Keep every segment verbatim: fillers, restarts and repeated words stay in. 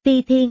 Ti Thiên.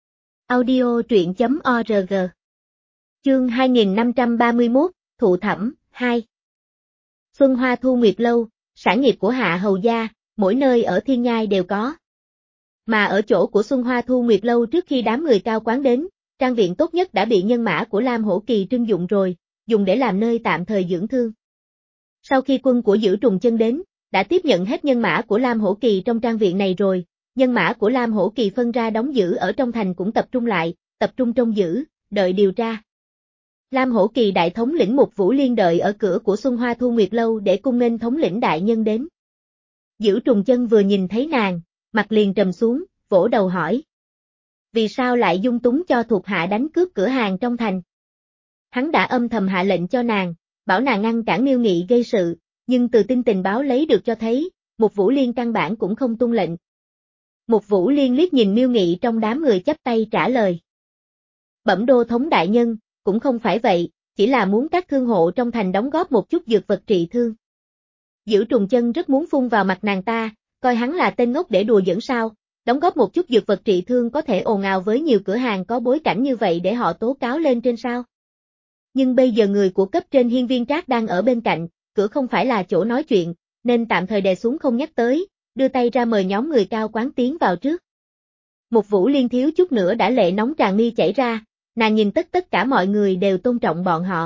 Audio truyện chấm org. Chương hai nghìn năm trăm ba mươi mốt, Thụ Thẩm, hai. Xuân Hoa Thu Nguyệt Lâu, sản nghiệp của Hạ Hầu Gia, mỗi nơi ở Thiên Nhai đều có. Mà ở chỗ của Xuân Hoa Thu Nguyệt Lâu trước khi đám người cao quán đến, trang viện tốt nhất đã bị nhân mã của Lam Hổ Kỳ trưng dụng rồi, dùng để làm nơi tạm thời dưỡng thương. Sau khi quân của Dữ Trùng Chân đến, đã tiếp nhận hết nhân mã của Lam Hổ Kỳ trong trang viện này rồi, nhân mã của Lam Hổ Kỳ phân ra đóng giữ ở trong thành cũng tập trung lại, tập trung trông giữ, đợi điều tra. Lam Hổ Kỳ đại thống lĩnh Mục Vũ Liên đợi ở cửa của Xuân Hoa Thu Nguyệt Lâu để cung nghênh thống lĩnh đại nhân đến. Dữ Trùng Chân vừa nhìn thấy nàng, mặt liền trầm xuống, vỗ đầu hỏi. Vì sao lại dung túng cho thuộc hạ đánh cướp cửa hàng trong thành? Hắn đã âm thầm hạ lệnh cho nàng, bảo nàng ngăn cản Miêu Nghị gây sự, nhưng từ tin tình báo lấy được cho thấy, Mục Vũ Liên căn bản cũng không tuân lệnh. Mục Vũ Liên liếc nhìn Miêu Nghị trong đám người chắp tay trả lời. Bẩm đô thống đại nhân, cũng không phải vậy, chỉ là muốn các thương hộ trong thành đóng góp một chút dược vật trị thương. Dữ Trùng Chân rất muốn phun vào mặt nàng ta, coi hắn là tên ngốc để đùa giỡn sao, đóng góp một chút dược vật trị thương có thể ồn ào với nhiều cửa hàng có bối cảnh như vậy để họ tố cáo lên trên sao. Nhưng bây giờ người của cấp trên Hiên Viên Trác đang ở bên cạnh, cửa không phải là chỗ nói chuyện, nên tạm thời đè xuống không nhắc tới, đưa tay ra mời nhóm người cao quán tiến vào trước. Mục Vũ Liên thiếu chút nữa đã lệ nóng tràn mi chảy ra, nàng nhìn tất tất cả mọi người đều tôn trọng bọn họ.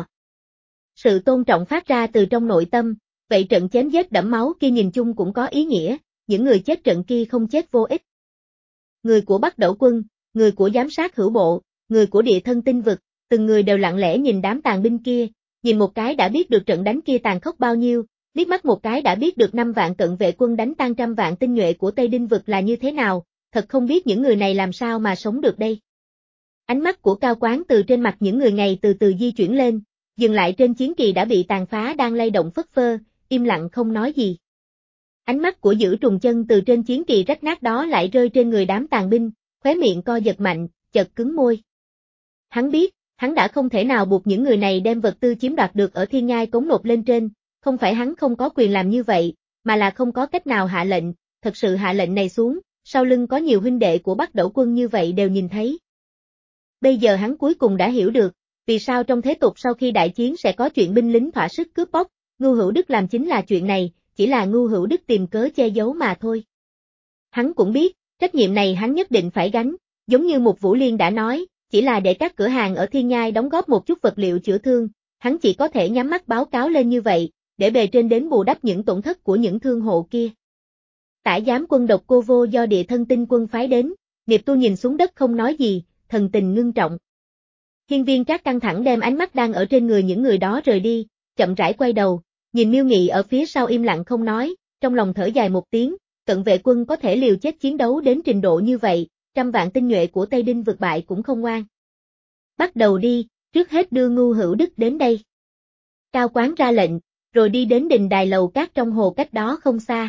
Sự tôn trọng phát ra từ trong nội tâm, vậy trận chém giết đẫm máu kia nhìn chung cũng có ý nghĩa, những người chết trận kia không chết vô ích. Người của Bắc Đẩu Quân, người của giám sát hữu bộ, người của địa thân tinh vực, từng người đều lặng lẽ nhìn đám tàn binh kia, nhìn một cái đã biết được trận đánh kia tàn khốc bao nhiêu, liếc mắt một cái đã biết được năm vạn cận vệ quân đánh tan trăm vạn tinh nhuệ của Tây Đinh vực là như thế nào, thật không biết những người này làm sao mà sống được đây. Ánh mắt của cao quán từ trên mặt những người này từ từ di chuyển lên, dừng lại trên chiến kỳ đã bị tàn phá đang lay động phất phơ, im lặng không nói gì. Ánh mắt của Dữ Trùng Chân từ trên chiến kỳ rách nát đó lại rơi trên người đám tàn binh, khóe miệng co giật mạnh, chợt cứng môi. Hắn biết, hắn đã không thể nào buộc những người này đem vật tư chiếm đoạt được ở Thiên Nhai cống nộp lên trên, không phải hắn không có quyền làm như vậy, mà là không có cách nào hạ lệnh, thật sự hạ lệnh này xuống, sau lưng có nhiều huynh đệ của Bắc Đẩu Quân như vậy đều nhìn thấy. Bây giờ hắn cuối cùng đã hiểu được, vì sao trong thế tục sau khi đại chiến sẽ có chuyện binh lính thỏa sức cướp bóc, Ngưu Hữu Đức làm chính là chuyện này, chỉ là Ngưu Hữu Đức tìm cớ che giấu mà thôi. Hắn cũng biết, trách nhiệm này hắn nhất định phải gánh, giống như Mục Vũ Liên đã nói, chỉ là để các cửa hàng ở Thiên Nhai đóng góp một chút vật liệu chữa thương, hắn chỉ có thể nhắm mắt báo cáo lên như vậy, để bề trên đến bù đắp những tổn thất của những thương hộ kia. Tả giám quân Độc Cô Vô do địa thân tinh quân phái đến, Niệm Tu nhìn xuống đất không nói gì, thần tình ngưng trọng. Hiên Viên Trác căng thẳng đem ánh mắt đang ở trên người những người đó rời đi, chậm rãi quay đầu, nhìn Miêu Nghị ở phía sau im lặng không nói, trong lòng thở dài một tiếng, cận vệ quân có thể liều chết chiến đấu đến trình độ như vậy, trăm vạn tinh nhuệ của Tây Đinh vực bại cũng không ngoan. Bắt đầu đi, trước hết đưa Ngưu Hữu Đức đến đây. Cao quán ra lệnh, rồi đi đến đình đài lầu cát trong hồ cách đó không xa.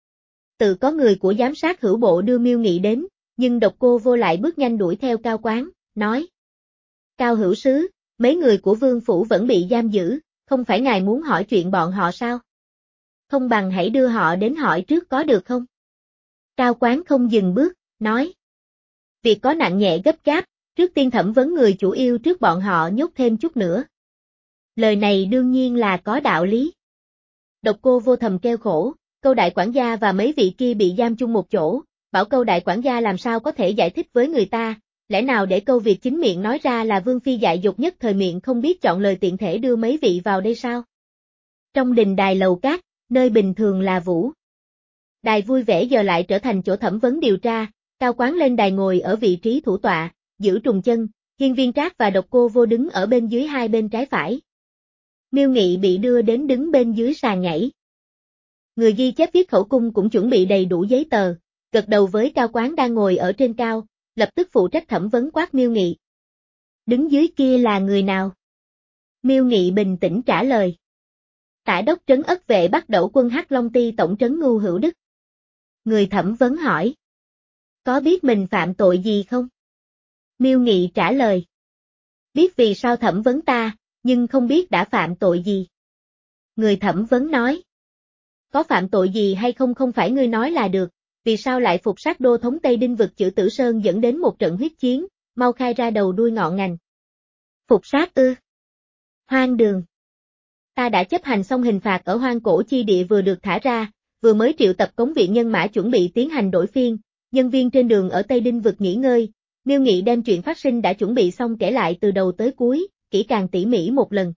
Tự có người của giám sát hữu bộ đưa Miêu Nghị đến, nhưng Độc Cô Vô lại bước nhanh đuổi theo Cao quán, nói. Cao hữu sứ, mấy người của vương phủ vẫn bị giam giữ, không phải ngài muốn hỏi chuyện bọn họ sao? Không bằng hãy đưa họ đến hỏi trước có được không? Cao quán không dừng bước, nói. Việc có nặng nhẹ gấp gáp, trước tiên thẩm vấn người chủ yêu trước bọn họ nhốt thêm chút nữa. Lời này đương nhiên là có đạo lý. Độc Cô Vô thầm kêu khổ, Câu đại quản gia và mấy vị kia bị giam chung một chỗ, bảo Câu đại quản gia làm sao có thể giải thích với người ta, lẽ nào để Câu Việt chính miệng nói ra là Vương Phi dại dột nhất thời miệng không biết chọn lời tiện thể đưa mấy vị vào đây sao? Trong đình đài lầu cát, nơi bình thường là vũ đài vui vẻ giờ lại trở thành chỗ thẩm vấn điều tra, Cao quán lên đài ngồi ở vị trí thủ tọa, Dữ Trùng Chân, Hiên Viên Trác và Độc Cô Vô đứng ở bên dưới hai bên trái phải. Miêu Nghị bị đưa đến đứng bên dưới sàn nhảy. Người ghi chép viết khẩu cung cũng chuẩn bị đầy đủ giấy tờ, gật đầu với Cao quán đang ngồi ở trên cao, lập tức phụ trách thẩm vấn quát Miêu Nghị. Đứng dưới kia là người nào? Miêu Nghị bình tĩnh trả lời. Tả đốc trấn ất vệ Bắc Đẩu Quân Hắc Long Ty tổng trấn Ngưu Hữu Đức. Người thẩm vấn hỏi. Có biết mình phạm tội gì không? Miêu Nghị trả lời. Biết vì sao thẩm vấn ta, nhưng không biết đã phạm tội gì. Người thẩm vấn nói. Có phạm tội gì hay không không phải ngươi nói là được, vì sao lại phục sát đô thống Tây Đinh vực Chử Tử Sơn dẫn đến một trận huyết chiến, mau khai ra đầu đuôi ngọn ngành. Phục sát ư? Hoang đường. Ta đã chấp hành xong hình phạt ở hoang cổ chi địa vừa được thả ra, vừa mới triệu tập cống viện nhân mã chuẩn bị tiến hành đổi phiên, nhân viên trên đường ở Tây Đinh vực nghỉ ngơi, Miêu Nghị đem chuyện phát sinh đã chuẩn bị xong kể lại từ đầu tới cuối, kỹ càng tỉ mỉ một lần.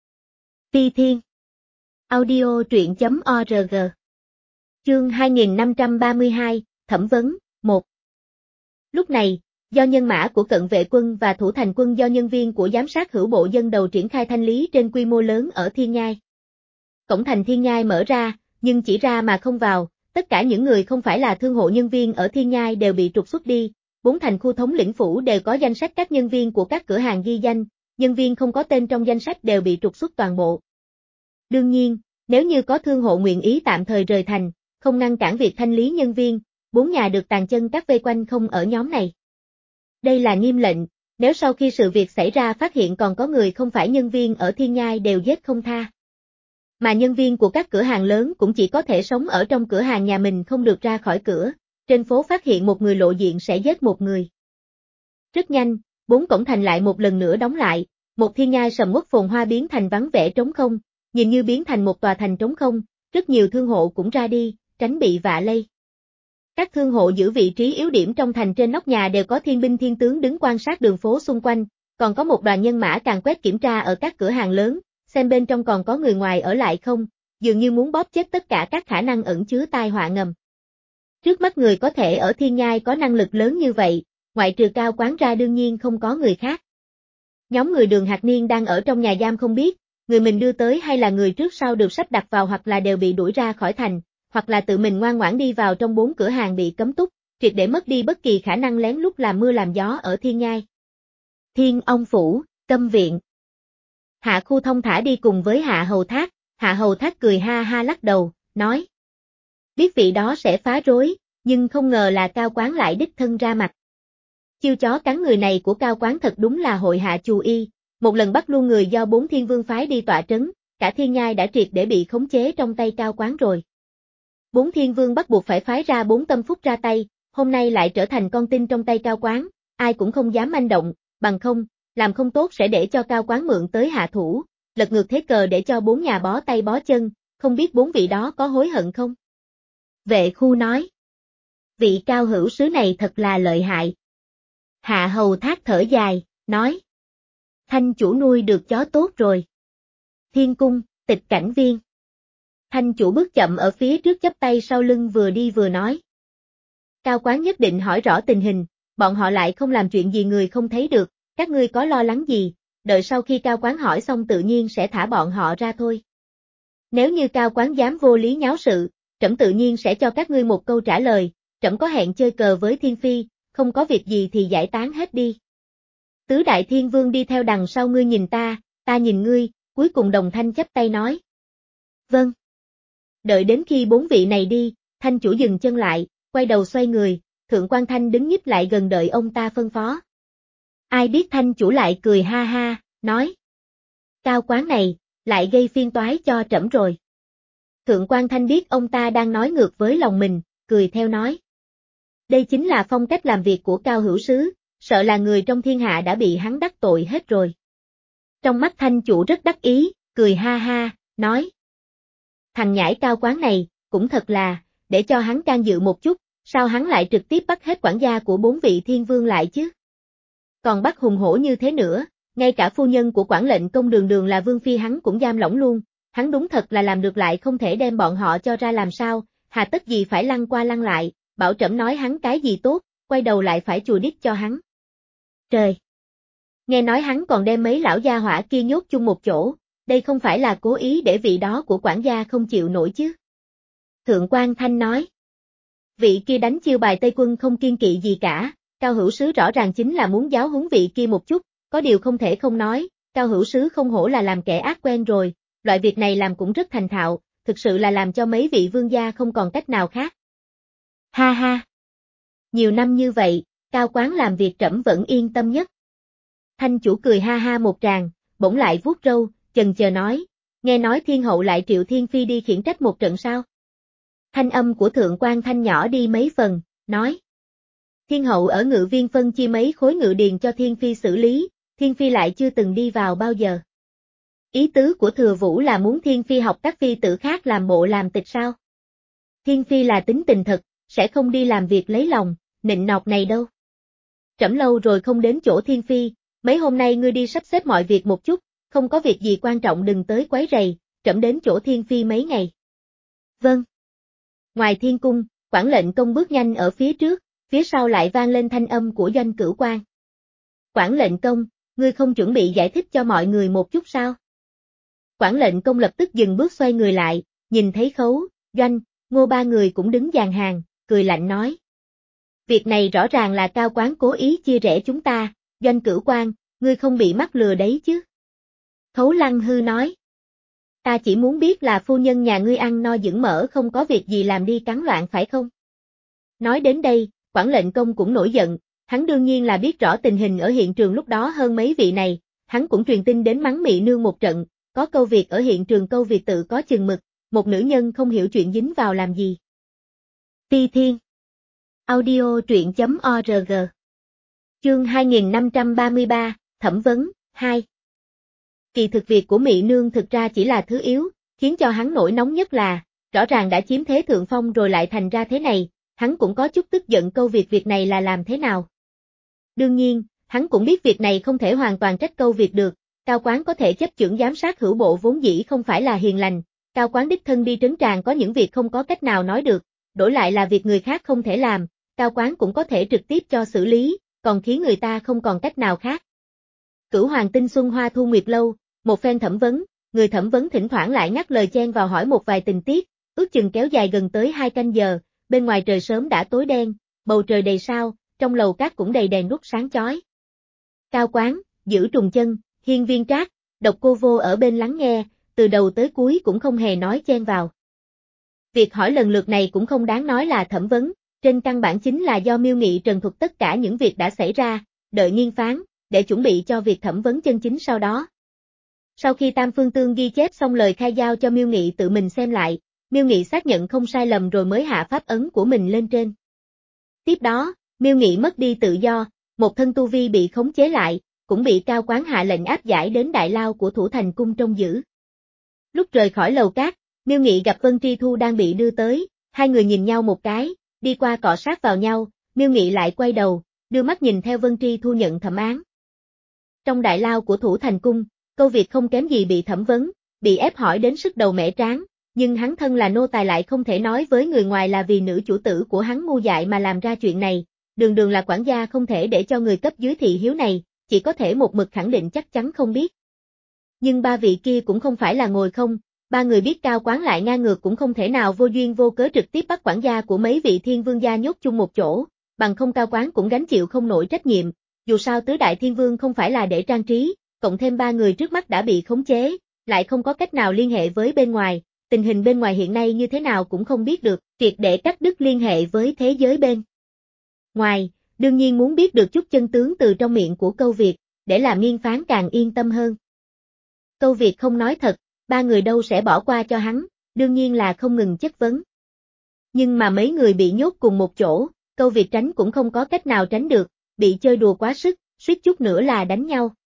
Phi Thiên Audio truyện.org Chương hai nghìn năm trăm ba mươi hai, Thẩm vấn, một. Lúc này, do nhân mã của cận vệ quân và thủ thành quân do nhân viên của giám sát hữu bộ dân đầu triển khai thanh lý trên quy mô lớn ở Thiên Nhai. Cổng thành Thiên Nhai mở ra, nhưng chỉ ra mà không vào, tất cả những người không phải là thương hộ nhân viên ở Thiên Nhai đều bị trục xuất đi, bốn thành khu thống lĩnh phủ đều có danh sách các nhân viên của các cửa hàng ghi danh, nhân viên không có tên trong danh sách đều bị trục xuất toàn bộ. Đương nhiên, nếu như có thương hộ nguyện ý tạm thời rời thành, không ngăn cản việc thanh lý nhân viên, bốn nhà được tàn chân các vây quanh không ở nhóm này. Đây là nghiêm lệnh, nếu sau khi sự việc xảy ra phát hiện còn có người không phải nhân viên ở Thiên Nhai đều giết không tha. Mà nhân viên của các cửa hàng lớn cũng chỉ có thể sống ở trong cửa hàng nhà mình không được ra khỏi cửa, trên phố phát hiện một người lộ diện sẽ giết một người. Rất nhanh, bốn cổng thành lại một lần nữa đóng lại, một Thiên Nhai sầm uất phồn hoa biến thành vắng vẻ trống không, nhìn như biến thành một tòa thành trống không, rất nhiều thương hộ cũng ra đi, tránh bị vạ lây. Các thương hộ giữ vị trí yếu điểm trong thành trên nóc nhà đều có thiên binh thiên tướng đứng quan sát đường phố xung quanh, còn có một đoàn nhân mã càn quét kiểm tra ở các cửa hàng lớn, xem bên trong còn có người ngoài ở lại không, dường như muốn bóp chết tất cả các khả năng ẩn chứa tai họa ngầm. Trước mắt người có thể ở Thiên Nhai có năng lực lớn như vậy, ngoại trừ Cao Quán ra đương nhiên không có người khác. Nhóm người Đường Hạc Niên đang ở trong nhà giam không biết, người mình đưa tới hay là người trước sau được sắp đặt vào hoặc là đều bị đuổi ra khỏi thành, hoặc là tự mình ngoan ngoãn đi vào trong bốn cửa hàng bị cấm túc, triệt để mất đi bất kỳ khả năng lén lút làm mưa làm gió ở Thiên Nhai. Thiên Ông Phủ, Câm Viện. Hạ Khu thông thả đi cùng với Hạ Hầu Thác, Hạ Hầu Thác cười ha ha lắc đầu, nói. Biết vị đó sẽ phá rối, nhưng không ngờ là Cao Quán lại đích thân ra mặt. Chiêu chó cắn người này của Cao Quán thật đúng là hội hạ chù y, một lần bắt luôn người do bốn thiên vương phái đi tọa trấn, cả Thiên Nhai đã triệt để bị khống chế trong tay Cao Quán rồi. Bốn thiên vương bắt buộc phải phái ra bốn tâm phúc ra tay, hôm nay lại trở thành con tin trong tay Cao Quán, ai cũng không dám manh động, bằng không, làm không tốt sẽ để cho Cao Quán mượn tới hạ thủ, lật ngược thế cờ để cho bốn nhà bó tay bó chân, không biết bốn vị đó có hối hận không? Vệ Khu nói. Vị cao hữu sứ này thật là lợi hại. Hạ Hầu Thác thở dài, nói. Thanh chủ nuôi được chó tốt rồi. Thiên cung, tịch cảnh viên. Thanh chủ bước chậm ở phía trước chắp tay sau lưng vừa đi vừa nói. Cao Quán nhất định hỏi rõ tình hình, bọn họ lại không làm chuyện gì người không thấy được, các ngươi có lo lắng gì, đợi sau khi Cao Quán hỏi xong tự nhiên sẽ thả bọn họ ra thôi. Nếu như Cao Quán dám vô lý nháo sự, trẫm tự nhiên sẽ cho các ngươi một câu trả lời, trẫm có hẹn chơi cờ với Thiên Phi, không có việc gì thì giải tán hết đi. Tứ đại thiên vương đi theo đằng sau ngươi nhìn ta, ta nhìn ngươi, cuối cùng đồng thanh chắp tay nói. Vâng. Đợi đến khi bốn vị này đi, Thanh chủ dừng chân lại, quay đầu xoay người, Thượng Quan Thanh đứng nhích lại gần đợi ông ta phân phó. Ai biết Thanh chủ lại cười ha ha, nói. Cao Quán này, lại gây phiên toái cho trẫm rồi. Thượng Quan Thanh biết ông ta đang nói ngược với lòng mình, cười theo nói. Đây chính là phong cách làm việc của Cao hữu sứ, sợ là người trong thiên hạ đã bị hắn đắc tội hết rồi. Trong mắt Thanh chủ rất đắc ý, cười ha ha, nói. Thằng nhãi Cao Quán này, cũng thật là, để cho hắn can dự một chút, sao hắn lại trực tiếp bắt hết quản gia của bốn vị thiên vương lại chứ? Còn bắt hùng hổ như thế nữa, ngay cả phu nhân của quản lệnh công đường đường là Vương Phi hắn cũng giam lỏng luôn, hắn đúng thật là làm được lại không thể đem bọn họ cho ra làm sao, hà tất gì phải lăn qua lăn lại, bảo trẫm nói hắn cái gì tốt, quay đầu lại phải chùa đít cho hắn. Trời! Nghe nói hắn còn đem mấy lão gia hỏa kia nhốt chung một chỗ, đây không phải là cố ý để vị đó của quản gia không chịu nổi chứ. Thượng Quan Thanh nói. Vị kia đánh chiêu bài Tây Quân không kiên kỵ gì cả, Cao hữu sứ rõ ràng chính là muốn giáo huấn vị kia một chút, có điều không thể không nói, Cao hữu sứ không hổ là làm kẻ ác quen rồi, loại việc này làm cũng rất thành thạo, thực sự là làm cho mấy vị vương gia không còn cách nào khác. Ha ha! Nhiều năm như vậy, Cao Quán làm việc trẫm vẫn yên tâm nhất. Thanh chủ cười ha ha một tràng, bỗng lại vuốt râu, chần chờ nói, nghe nói thiên hậu lại triệu Thiên Phi đi khiển trách một trận sao? Thanh âm của Thượng quan Thanh nhỏ đi mấy phần, nói. Thiên hậu ở Ngự Viên phân chia mấy khối ngự điền cho Thiên Phi xử lý, Thiên Phi lại chưa từng đi vào bao giờ. Ý tứ của Thừa Vũ là muốn Thiên Phi học các phi tử khác làm bộ làm tịch sao? Thiên Phi là tính tình thật, sẽ không đi làm việc lấy lòng, nịnh nọt này đâu. Trẫm lâu rồi không đến chỗ Thiên Phi, mấy hôm nay ngươi đi sắp xếp mọi việc một chút, không có việc gì quan trọng đừng tới quấy rầy, trẫm đến chỗ Thiên Phi mấy ngày. Vâng. Ngoài thiên cung, quản lệnh công bước nhanh ở phía trước, phía sau lại vang lên thanh âm của Doanh Cửu Quan. Quản lệnh công, ngươi không chuẩn bị giải thích cho mọi người một chút sao? Quản lệnh công lập tức dừng bước xoay người lại, nhìn thấy Khấu, Doanh, Ngô ba người cũng đứng dàn hàng, cười lạnh nói. Việc này rõ ràng là Cao Quán cố ý chia rẽ chúng ta, Doanh Cửu Quan, ngươi không bị mắc lừa đấy chứ? Khấu Lăng hư nói. Ta chỉ muốn biết là phu nhân nhà ngươi ăn no dưỡng mỡ không có việc gì làm đi cắn loạn phải không? Nói đến đây, quản lệnh công cũng nổi giận, hắn đương nhiên là biết rõ tình hình ở hiện trường lúc đó hơn mấy vị này, hắn cũng truyền tin đến mắng Mị Nương một trận, có câu việc ở hiện trường câu việc tự có chừng mực, một nữ nhân không hiểu chuyện dính vào làm gì. Ti Thiên Audio truyện.org Chương hai nghìn năm trăm ba mươi ba, Thẩm vấn, hai. Kỳ thực việc của Mị Nương thực ra chỉ là thứ yếu, khiến cho hắn nổi nóng nhất là, rõ ràng đã chiếm thế thượng phong rồi lại thành ra thế này, hắn cũng có chút tức giận câu việc việc này là làm thế nào. Đương nhiên, hắn cũng biết việc này không thể hoàn toàn trách câu việc được, Cao Quán có thể chấp chưởng giám sát hữu bộ vốn dĩ không phải là hiền lành, Cao Quán đích thân đi trấn tràng có những việc không có cách nào nói được, đổi lại là việc người khác không thể làm, Cao Quán cũng có thể trực tiếp cho xử lý, còn khiến người ta không còn cách nào khác. Cửu Hoàng Tinh Xuân Hoa Thu Nguyệt Lâu, một phen thẩm vấn, người thẩm vấn thỉnh thoảng lại ngắt lời chen vào hỏi một vài tình tiết, ước chừng kéo dài gần tới hai canh giờ, bên ngoài trời sớm đã tối đen, bầu trời đầy sao, trong lầu cát cũng đầy đèn đuốc sáng chói. Cao Quán, Giữ Trùng Chân, Hiên Viên Trác, Độc Cô Vô ở bên lắng nghe, từ đầu tới cuối cũng không hề nói chen vào. Việc hỏi lần lượt này cũng không đáng nói là thẩm vấn, trên căn bản chính là do Miêu Nghị trần thuật tất cả những việc đã xảy ra, đợi nghiên phán, để chuẩn bị cho việc thẩm vấn chân chính sau đó. Sau khi Tam Phương Tương ghi chép xong lời khai giao cho Miêu Nghị tự mình xem lại, Miêu Nghị xác nhận không sai lầm rồi mới hạ pháp ấn của mình lên trên. Tiếp đó, Miêu Nghị mất đi tự do, một thân tu vi bị khống chế lại, cũng bị Cao Quán hạ lệnh áp giải đến đại lao của Thủ Thành Cung trông giữ. Lúc rời khỏi lầu cát, Miêu Nghị gặp Vân Tri Thu đang bị đưa tới, hai người nhìn nhau một cái, đi qua cọ sát vào nhau, Miêu Nghị lại quay đầu, đưa mắt nhìn theo Vân Tri Thu nhận thẩm án. Trong đại lao của Thủ Thành Cung, câu việc không kém gì bị thẩm vấn, bị ép hỏi đến sức đầu mẻ trán, nhưng hắn thân là nô tài lại không thể nói với người ngoài là vì nữ chủ tử của hắn ngu dại mà làm ra chuyện này, đường đường là quản gia không thể để cho người cấp dưới thị hiếu này, chỉ có thể một mực khẳng định chắc chắn không biết. Nhưng ba vị kia cũng không phải là ngồi không, ba người biết Cao Quán lại ngang ngược cũng không thể nào vô duyên vô cớ trực tiếp bắt quản gia của mấy vị thiên vương gia nhốt chung một chỗ, bằng không Cao Quán cũng gánh chịu không nổi trách nhiệm, dù sao tứ đại thiên vương không phải là để trang trí, cộng thêm ba người trước mắt đã bị khống chế, lại không có cách nào liên hệ với bên ngoài, tình hình bên ngoài hiện nay như thế nào cũng không biết được, triệt để cắt đứt liên hệ với thế giới bên ngoài, đương nhiên muốn biết được chút chân tướng từ trong miệng của Câu Việt, để làm nghiên phán càng yên tâm hơn. Câu Việt không nói thật, ba người đâu sẽ bỏ qua cho hắn, đương nhiên là không ngừng chất vấn. Nhưng mà mấy người bị nhốt cùng một chỗ, Câu Việt tránh cũng không có cách nào tránh được, bị chơi đùa quá sức, suýt chút nữa là đánh nhau.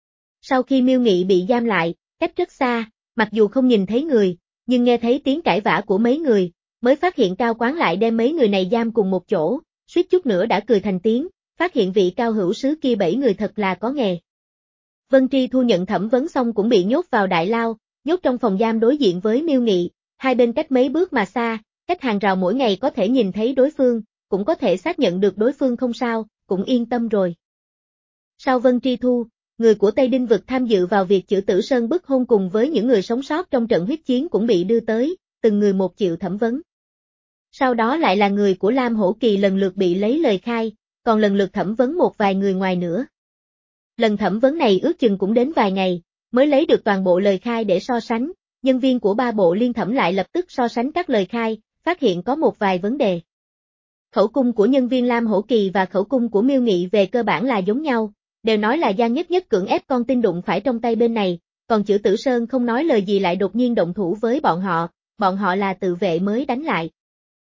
Sau khi Miêu Nghị bị giam lại, cách rất xa, mặc dù không nhìn thấy người, nhưng nghe thấy tiếng cãi vã của mấy người, mới phát hiện Cao Quán lại đem mấy người này giam cùng một chỗ, suýt chút nữa đã cười thành tiếng, phát hiện vị cao hữu sứ kia bảy người thật là có nghề. Vân Tri Thu nhận thẩm vấn xong cũng bị nhốt vào đại lao, nhốt trong phòng giam đối diện với Miêu Nghị, hai bên cách mấy bước mà xa, cách hàng rào mỗi ngày có thể nhìn thấy đối phương, cũng có thể xác nhận được đối phương không sao, cũng yên tâm rồi. Sau Vân Tri Thu, người của Tây Đinh vực tham dự vào việc chữ Tử Sơn bức hôn cùng với những người sống sót trong trận huyết chiến cũng bị đưa tới, từng người một chịu thẩm vấn. Sau đó lại là người của Lam Hổ Kỳ lần lượt bị lấy lời khai, còn lần lượt thẩm vấn một vài người ngoài nữa. Lần thẩm vấn này ước chừng cũng đến vài ngày, mới lấy được toàn bộ lời khai để so sánh, nhân viên của ba bộ liên thẩm lại lập tức so sánh các lời khai, phát hiện có một vài vấn đề. Khẩu cung của nhân viên Lam Hổ Kỳ và khẩu cung của Miêu Nghị về cơ bản là giống nhau, đều nói là Giang Nhất Nhất cưỡng ép con tin đụng phải trong tay bên này, còn chữ Tử Sơn không nói lời gì lại đột nhiên động thủ với bọn họ, bọn họ là tự vệ mới đánh lại.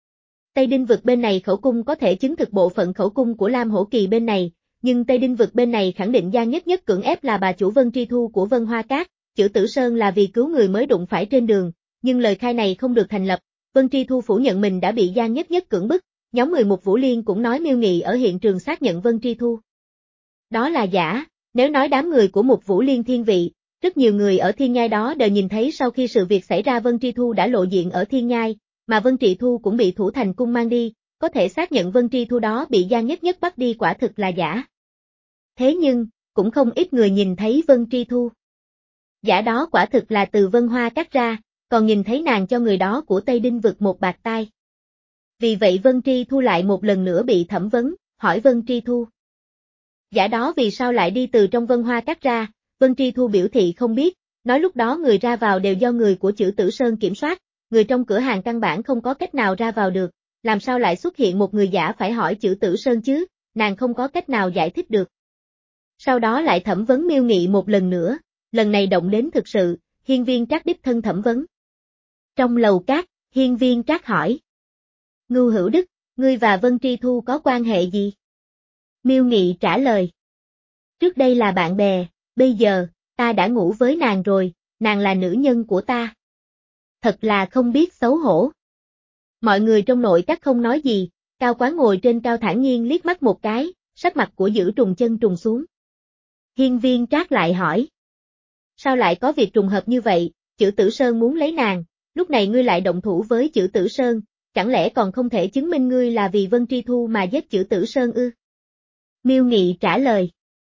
Tây Đinh vực bên này khẩu cung có thể chứng thực bộ phận khẩu cung của Lam Hổ Kỳ bên này, nhưng Tây Đinh vực bên này khẳng định Giang Nhất Nhất cưỡng ép là bà chủ Vân Tri Thu của Vân Hoa Cát, Chử Tử Sơn là vì cứu người mới đụng phải trên đường, nhưng lời khai này không được thành lập, Vân Tri Thu phủ nhận mình đã bị Giang Nhất Nhất cưỡng bức, nhóm mười một Vũ Liên cũng nói Miêu Nghị ở hiện trường xác nhận Vân Tri Thu. Đó là giả, nếu nói đám người của một Vũ Liên thiên vị, rất nhiều người ở thiên nhai đó đều nhìn thấy sau khi sự việc xảy ra Vân Tri Thu đã lộ diện ở thiên nhai, mà Vân Tri Thu cũng bị Thủ Thành Cung mang đi, có thể xác nhận Vân Tri Thu đó bị Giang Nhất Nhất bắt đi quả thực là giả. Thế nhưng, cũng không ít người nhìn thấy Vân Tri Thu. Giả đó quả thực là từ Vân Hoa Cát ra, còn nhìn thấy nàng cho người đó của Tây Đinh vực một bạt tai. Vì vậy Vân Tri Thu lại một lần nữa bị thẩm vấn, hỏi Vân Tri Thu. Giả đó vì sao lại đi từ trong Vân Hoa Cát ra, Vân Tri Thu biểu thị không biết, nói lúc đó người ra vào đều do người của Chử Tử Sơn kiểm soát, người trong cửa hàng căn bản không có cách nào ra vào được, làm sao lại xuất hiện một người giả phải hỏi Chử Tử Sơn chứ, nàng không có cách nào giải thích được. Sau đó lại thẩm vấn Miêu Nghị một lần nữa, lần này động đến thực sự, Hiên Viên Trác đích thân thẩm vấn. Trong lầu cát, Hiên Viên Trác hỏi. Ngưu Hữu Đức, ngươi và Vân Tri Thu có quan hệ gì? Miêu Nghị trả lời. Trước đây là bạn bè, bây giờ, ta đã ngủ với nàng rồi, nàng là nữ nhân của ta. Thật là không biết xấu hổ. Mọi người trong nội các không nói gì, Cao Quán ngồi trên cao thản nhiên liếc mắt một cái, sắc mặt của Dữ Trùng chân trùng xuống. Hiên Viên Trác lại hỏi. Sao lại có việc trùng hợp như vậy, Chử Tử Sơn muốn lấy nàng, lúc này ngươi lại động thủ với Chử Tử Sơn, chẳng lẽ còn không thể chứng minh ngươi là vì Vân Tri Thu mà giết Chử Tử Sơn ư? Miêu Nghị trả lời.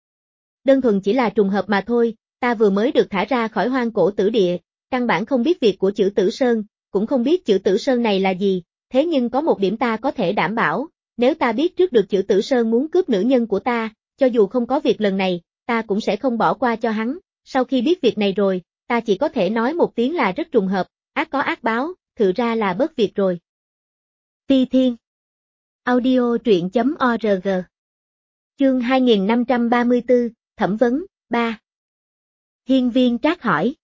Đơn thuần chỉ là trùng hợp mà thôi, ta vừa mới được thả ra khỏi Hoang Cổ Tử Địa, căn bản không biết việc của Chử Tử Sơn, cũng không biết Chử Tử Sơn này là gì, thế nhưng có một điểm ta có thể đảm bảo, nếu ta biết trước được Chử Tử Sơn muốn cướp nữ nhân của ta, cho dù không có việc lần này, ta cũng sẽ không bỏ qua cho hắn, sau khi biết việc này rồi, ta chỉ có thể nói một tiếng là rất trùng hợp, ác có ác báo, thực ra là bớt việc rồi. Ti Thiên Audio truyện chấm org Chương hai nghìn năm trăm ba mươi tư, Thẩm vấn, ba Hiên Viên Trác hỏi.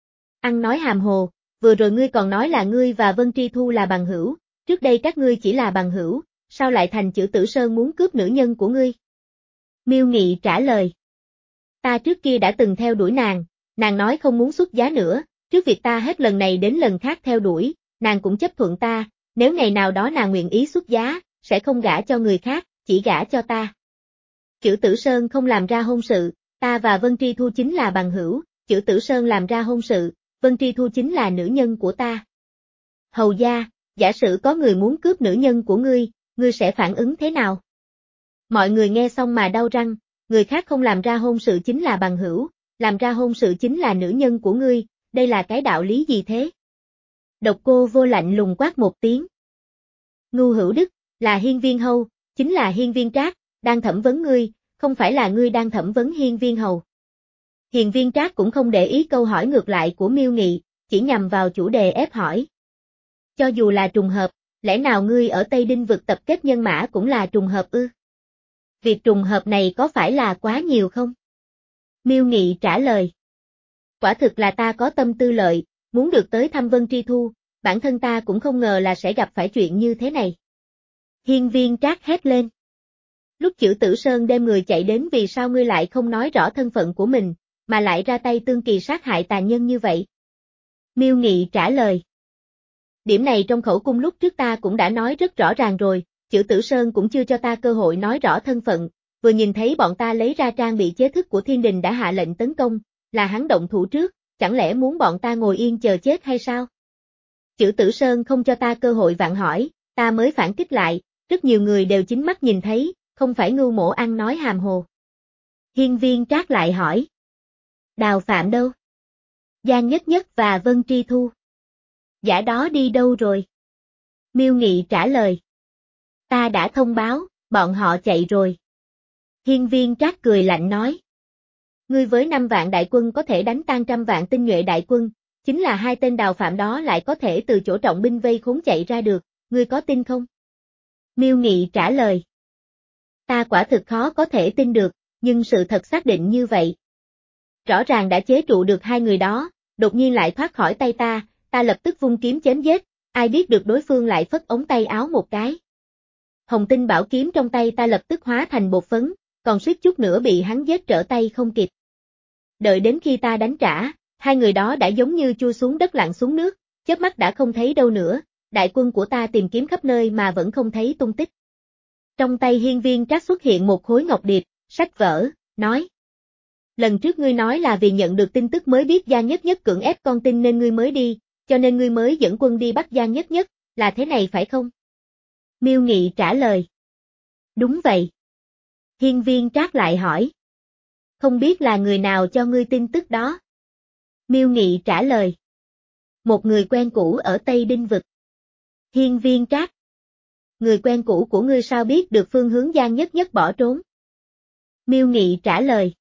Ăn nói hàm hồ, vừa rồi ngươi còn nói là ngươi và Vân Tri Thu là bằng hữu, trước đây các ngươi chỉ là bằng hữu, sao lại thành Chử Tử Sơn muốn cướp nữ nhân của ngươi? Miêu Nghị trả lời. Ta trước kia đã từng theo đuổi nàng, nàng nói không muốn xuất giá nữa, trước việc ta hết lần này đến lần khác theo đuổi, nàng cũng chấp thuận ta, nếu ngày nào đó nàng nguyện ý xuất giá, sẽ không gả cho người khác, chỉ gả cho ta. Chử Tử Sơn không làm ra hôn sự, ta và Vân Tri Thu chính là bằng hữu, Chử Tử Sơn làm ra hôn sự, Vân Tri Thu chính là nữ nhân của ta. Hầu gia, giả sử có người muốn cướp nữ nhân của ngươi, ngươi sẽ phản ứng thế nào? Mọi người nghe xong mà đau răng, người khác không làm ra hôn sự chính là bằng hữu, làm ra hôn sự chính là nữ nhân của ngươi, đây là cái đạo lý gì thế? Độc Cô Vô lạnh lùng quát một tiếng. Ngưu Hữu Đức, là Hiên Viên Hầu, chính là Hiên Viên Trác, đang thẩm vấn ngươi, không phải là ngươi đang thẩm vấn Hiên Viên Hầu. Hiên Viên Trác cũng không để ý câu hỏi ngược lại của Miêu Nghị, chỉ nhằm vào chủ đề ép hỏi. Cho dù là trùng hợp, lẽ nào ngươi ở Tây Đinh vực tập kết nhân mã cũng là trùng hợp ư? Việc trùng hợp này có phải là quá nhiều không? Miêu Nghị trả lời. Quả thực là ta có tâm tư lợi, muốn được tới thăm Vân Tri Thu, bản thân ta cũng không ngờ là sẽ gặp phải chuyện như thế này. Hiên Viên Trác hét lên. Lúc Chử Tử Sơn đem người chạy đến vì sao ngươi lại không nói rõ thân phận của mình, mà lại ra tay tương kỳ sát hại tàn nhân như vậy? Miêu Nghị trả lời. Điểm này trong khẩu cung lúc trước ta cũng đã nói rất rõ ràng rồi, Chử Tử Sơn cũng chưa cho ta cơ hội nói rõ thân phận, vừa nhìn thấy bọn ta lấy ra trang bị chế thức của thiên đình đã hạ lệnh tấn công, là hắn động thủ trước, chẳng lẽ muốn bọn ta ngồi yên chờ chết hay sao? Chử Tử Sơn không cho ta cơ hội vặn hỏi, ta mới phản kích lại, rất nhiều người đều chính mắt nhìn thấy, không phải Ngưu Mỗ ăn nói hàm hồ. Hiên Viên Trác lại hỏi. Đào Phạm đâu? Giang Nhất Nhất và Vân Tri Thu. Giả đó đi đâu rồi? Miêu Nghị trả lời. Ta đã thông báo, bọn họ chạy rồi. Hiên Viên Trác cười lạnh nói. Ngươi với năm vạn đại quân có thể đánh tan trăm vạn tinh nhuệ đại quân, chính là hai tên Đào Phạm đó lại có thể từ chỗ trọng binh vây khốn chạy ra được, ngươi có tin không? Miêu Nghị trả lời. Ta quả thực khó có thể tin được, nhưng sự thật xác định như vậy. Rõ ràng đã chế trụ được hai người đó, đột nhiên lại thoát khỏi tay ta, ta lập tức vung kiếm chém giết, ai biết được đối phương lại phất ống tay áo một cái. Hồng tinh bảo kiếm trong tay ta lập tức hóa thành bột phấn, còn suýt chút nữa bị hắn giết trở tay không kịp. Đợi đến khi ta đánh trả, hai người đó đã giống như chui xuống đất lặn xuống nước, chớp mắt đã không thấy đâu nữa, đại quân của ta tìm kiếm khắp nơi mà vẫn không thấy tung tích. Trong tay Hiên Viên Trác xuất hiện một khối ngọc điệp, sách vở, nói. Lần trước ngươi nói là vì nhận được tin tức mới biết Giang Nhất Nhất cưỡng ép con tin nên ngươi mới đi, cho nên ngươi mới dẫn quân đi bắt Giang Nhất Nhất, là thế này phải không? Miêu Nghị trả lời. Đúng vậy. Hiên Viên Trác lại hỏi. Không biết là người nào cho ngươi tin tức đó? Miêu Nghị trả lời. Một người quen cũ ở Tây Đinh Vực. Hiên Viên Trác. Người quen cũ của ngươi sao biết được phương hướng Giang Nhất Nhất bỏ trốn? Miêu Nghị trả lời.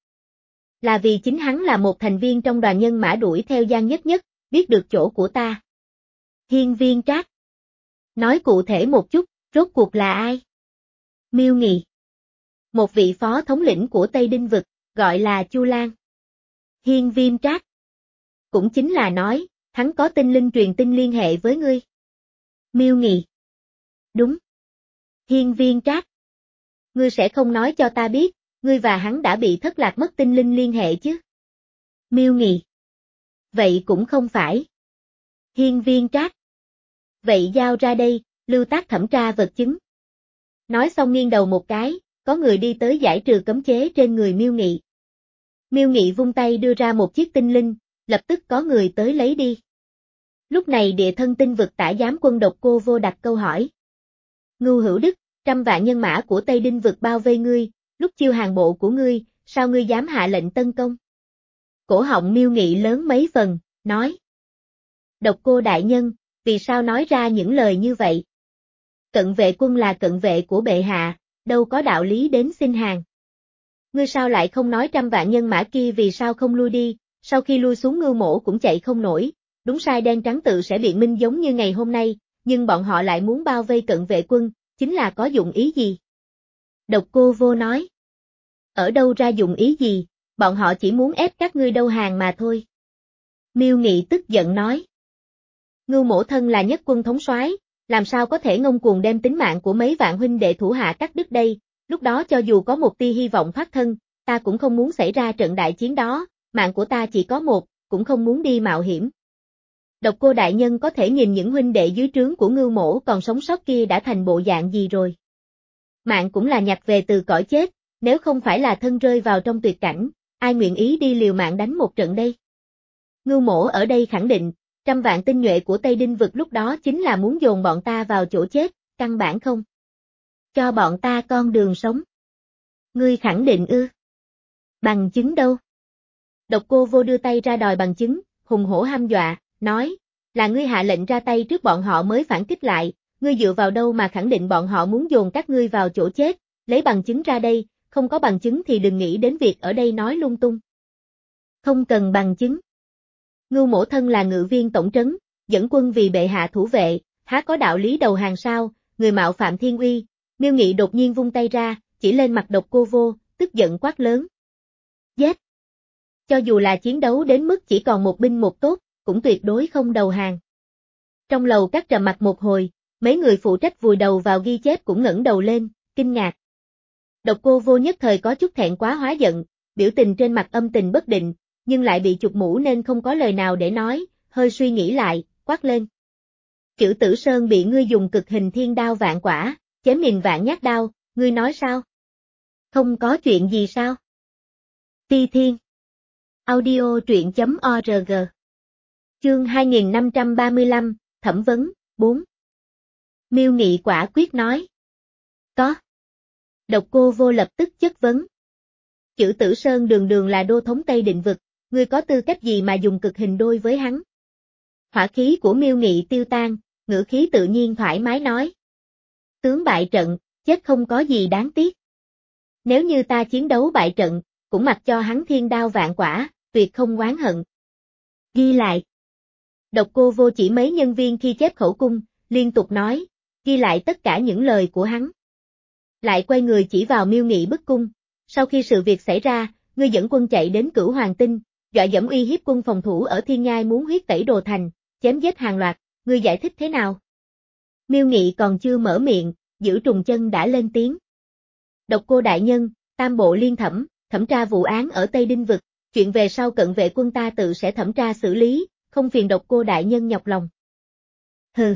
Là vì chính hắn là một thành viên trong đoàn nhân mã đuổi theo Giang Nhất Nhất, biết được chỗ của ta. Hiên Viên Trác. Nói cụ thể một chút, rốt cuộc là ai? Miêu Nghị. Một vị phó thống lĩnh của Tây Đinh Vực, gọi là Chu Lan. Hiên Viên Trác. Cũng chính là nói, hắn có tinh linh truyền tin liên hệ với ngươi. Miêu Nghị. Đúng. Hiên Viên Trác. Ngươi sẽ không nói cho ta biết, ngươi và hắn đã bị thất lạc mất tinh linh liên hệ chứ? Miêu Nghị. Vậy cũng không phải. Hiên Viên Trác. Vậy giao ra đây, Lưu Tác thẩm tra vật chứng. Nói xong nghiêng đầu một cái, có người đi tới giải trừ cấm chế trên người Miêu Nghị. Miêu Nghị vung tay đưa ra một chiếc tinh linh, lập tức có người tới lấy đi. Lúc này địa thân tinh vực tả giám quân Độc Cô Vô đặt câu hỏi. Ngưu Hữu Đức, trăm vạn nhân mã của Tây Đinh vực bao vây ngươi, lúc chiêu hàng bộ của ngươi, sao ngươi dám hạ lệnh tấn công? Cổ họng Miêu Nghị lớn mấy phần, nói. Độc Cô đại nhân, vì sao nói ra những lời như vậy? Cận vệ quân là cận vệ của bệ hạ, đâu có đạo lý đến xin hàng. Ngươi sao lại không nói trăm vạn nhân mã kia vì sao không lui đi, sau khi lui xuống Ngưu Mỗ cũng chạy không nổi, đúng sai đen trắng tự sẽ biện minh giống như ngày hôm nay, nhưng bọn họ lại muốn bao vây cận vệ quân, chính là có dụng ý gì? Độc Cô Vô nói. Ở đâu ra dụng ý gì, bọn họ chỉ muốn ép các ngươi đầu hàng mà thôi. Miêu Nghị tức giận nói. Ngưu Mỗ thân là nhất quân thống soái, làm sao có thể ngông cuồng đem tính mạng của mấy vạn huynh đệ thủ hạ cắt đứt đây, lúc đó cho dù có một tia hy vọng thoát thân, ta cũng không muốn xảy ra trận đại chiến đó, mạng của ta chỉ có một, cũng không muốn đi mạo hiểm. Độc Cô đại nhân có thể nhìn những huynh đệ dưới trướng của Ngưu Mỗ còn sống sót kia đã thành bộ dạng gì rồi. Mạng cũng là nhặt về từ cõi chết, nếu không phải là thân rơi vào trong tuyệt cảnh, ai nguyện ý đi liều mạng đánh một trận đây. Ngưu Mỗ ở đây khẳng định, trăm vạn tinh nhuệ của Tây Đinh vực lúc đó chính là muốn dồn bọn ta vào chỗ chết, căn bản không cho bọn ta con đường sống. Ngươi khẳng định ư? Bằng chứng đâu? Độc Cô Vô đưa tay ra đòi bằng chứng, hùng hổ hăm dọa, nói, là ngươi hạ lệnh ra tay trước bọn họ mới phản kích lại, ngươi dựa vào đâu mà khẳng định bọn họ muốn dồn các ngươi vào chỗ chết, lấy bằng chứng ra đây, không có bằng chứng thì đừng nghĩ đến việc ở đây nói lung tung. Không cần bằng chứng. Ngưu Mỗ thân là ngự viên tổng trấn, dẫn quân vì bệ hạ thủ vệ, há có đạo lý đầu hàng sao, người mạo phạm thiên uy. Miêu Nghị đột nhiên vung tay ra, chỉ lên mặt Độc Cô Vô, tức giận quát lớn. Giết! Cho dù là chiến đấu đến mức chỉ còn một binh một tốt, cũng tuyệt đối không đầu hàng. Trong lầu các trầm mặc một hồi, mấy người phụ trách vùi đầu vào ghi chép cũng ngẩng đầu lên, kinh ngạc. Độc Cô Vô nhất thời có chút thẹn quá hóa giận, biểu tình trên mặt âm tình bất định, nhưng lại bị chụp mũ nên không có lời nào để nói, hơi suy nghĩ lại, quát lên. Chữ Tử Sơn bị ngươi dùng cực hình thiên đao vạn quả, chém nghìn vạn nhát đao, ngươi nói sao? Không có chuyện gì sao? Ti Thiên. Audio truyện chấm org. Chương hai nghìn năm trăm ba mươi lăm, Thẩm vấn, bốn. Miêu Nghị quả quyết nói. Có. Độc Cô Vô lập tức chất vấn. Chữ Tử Sơn đường đường là đô thống Tây Định vực, ngươi có tư cách gì mà dùng cực hình đôi với hắn? Hỏa khí của Miêu Nghị tiêu tan, ngữ khí tự nhiên thoải mái nói. Tướng bại trận, chết không có gì đáng tiếc. Nếu như ta chiến đấu bại trận, cũng mặc cho hắn thiên đao vạn quả, tuyệt không oán hận. Ghi lại. Độc Cô Vô chỉ mấy nhân viên khi chép khẩu cung, liên tục nói, ghi lại tất cả những lời của hắn. Lại quay người chỉ vào Miêu Nghị bức cung, sau khi sự việc xảy ra, ngươi dẫn quân chạy đến Cửu Hoàng Tinh, dọa dẫm uy hiếp quân phòng thủ ở Thiên Nhai muốn huyết tẩy đồ thành, chém giết hàng loạt, ngươi giải thích thế nào? Miêu Nghị còn chưa mở miệng, Giữ trùng chân đã lên tiếng. Độc Cô đại nhân, Tam bộ liên thẩm, thẩm tra vụ án ở Tây Đinh vực, chuyện về sau Cận Vệ quân ta tự sẽ thẩm tra xử lý, không phiền Độc Cô đại nhân nhọc lòng. Hừ.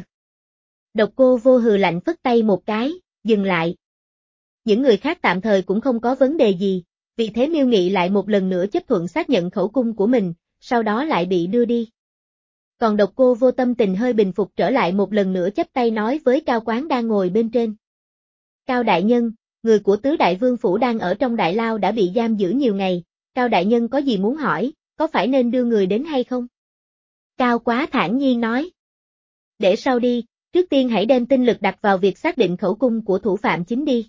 Độc Cô Vô hừ lạnh phất tay một cái, dừng lại. Những người khác tạm thời cũng không có vấn đề gì, vì thế Miêu Nghị lại một lần nữa chấp thuận xác nhận khẩu cung của mình, sau đó lại bị đưa đi. Còn Độc Cô Vô tâm tình hơi bình phục trở lại một lần nữa chắp tay nói với Cao Quán đang ngồi bên trên. Cao đại nhân, người của Tứ Đại Vương Phủ đang ở trong đại lao đã bị giam giữ nhiều ngày, Cao đại nhân có gì muốn hỏi, có phải nên đưa người đến hay không? Cao Quá thản nhiên nói. Để sau đi, trước tiên hãy đem tinh lực đặt vào việc xác định khẩu cung của thủ phạm chính đi.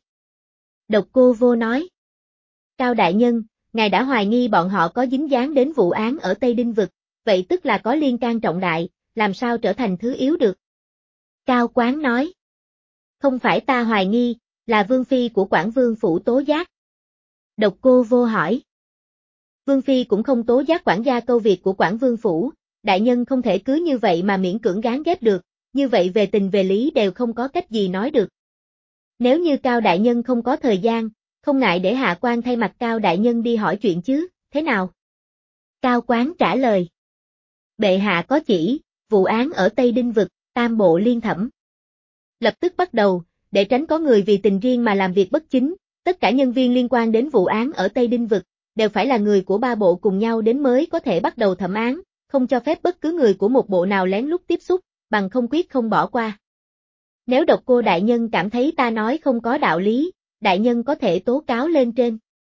Độc Cô Vô nói. Cao đại nhân, ngài đã hoài nghi bọn họ có dính dáng đến vụ án ở Tây Đinh vực, vậy tức là có liên can trọng đại, làm sao trở thành thứ yếu được? Cao Quán nói. Không phải ta hoài nghi, là Vương Phi của Quảng Vương Phủ tố giác. Độc Cô Vô hỏi. Vương Phi cũng không tố giác quản gia câu việc của Quảng Vương Phủ, đại nhân không thể cứ như vậy mà miễn cưỡng gán ghép được, như vậy về tình về lý đều không có cách gì nói được. Nếu như Cao đại nhân không có thời gian, không ngại để hạ quan thay mặt Cao đại nhân đi hỏi chuyện chứ, thế nào? Cao Quán trả lời. Bệ hạ có chỉ, vụ án ở Tây Đinh vực, Tam bộ liên thẩm. Lập tức bắt đầu, để tránh có người vì tình riêng mà làm việc bất chính, tất cả nhân viên liên quan đến vụ án ở Tây Đinh vực, đều phải là người của ba bộ cùng nhau đến mới có thể bắt đầu thẩm án, không cho phép bất cứ người của một bộ nào lén lút tiếp xúc, bằng không quyết không bỏ qua. Nếu Độc Cô đại nhân cảm thấy ta nói không có đạo lý, đại nhân có thể tố cáo lên trên.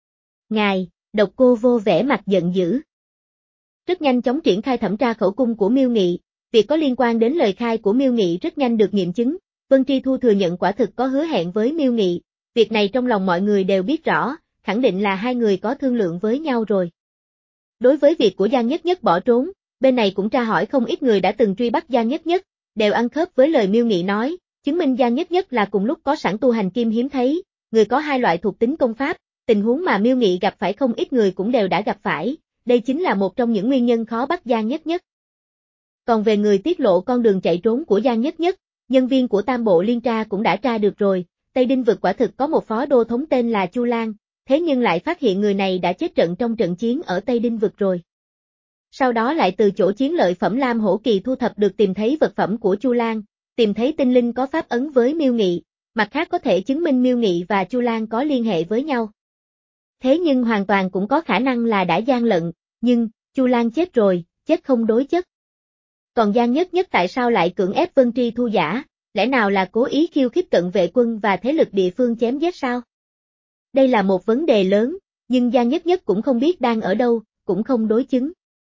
Ngài, Độc Cô Vô vẻ mặt giận dữ. Rất nhanh chóng triển khai thẩm tra khẩu cung của Miêu Nghị, việc có liên quan đến lời khai của Miêu Nghị rất nhanh được nghiệm chứng, Vân Tri Thu thừa nhận quả thực có hứa hẹn với Miêu Nghị, việc này trong lòng mọi người đều biết rõ, khẳng định là hai người có thương lượng với nhau rồi. Đối với việc của Giang Nhất Nhất bỏ trốn, bên này cũng tra hỏi không ít người đã từng truy bắt Giang Nhất Nhất, đều ăn khớp với lời Miêu Nghị nói, chứng minh Giang Nhất Nhất là cùng lúc có sẵn tu hành kim hiếm thấy, người có hai loại thuộc tính công pháp, tình huống mà Miêu Nghị gặp phải không ít người cũng đều đã gặp phải, đây chính là một trong những nguyên nhân khó bắt Giang Nhất Nhất. Còn về người tiết lộ con đường chạy trốn của Giang Nhất Nhất, nhân viên của Tam bộ liên tra cũng đã tra được rồi, Tây Đinh vực quả thực có một phó đô thống tên là Chu Lan, thế nhưng lại phát hiện người này đã chết trận trong trận chiến ở Tây Đinh vực rồi. Sau đó lại từ chỗ chiến lợi phẩm Lam Hổ Kỳ thu thập được tìm thấy vật phẩm của Chu Lan, tìm thấy tinh linh có pháp ấn với Miêu Nghị, mặt khác có thể chứng minh Miêu Nghị và Chu Lan có liên hệ với nhau. Thế nhưng hoàn toàn cũng có khả năng là đã gian lận, nhưng, Chu Lan chết rồi, chết không đối chất. Còn Giang Nhất Nhất tại sao lại cưỡng ép Vân Tri Thu giả, lẽ nào là cố ý khiêu khích Cận Vệ quân và thế lực địa phương chém giết sao? Đây là một vấn đề lớn, nhưng Giang Nhất Nhất cũng không biết đang ở đâu, cũng không đối chứng.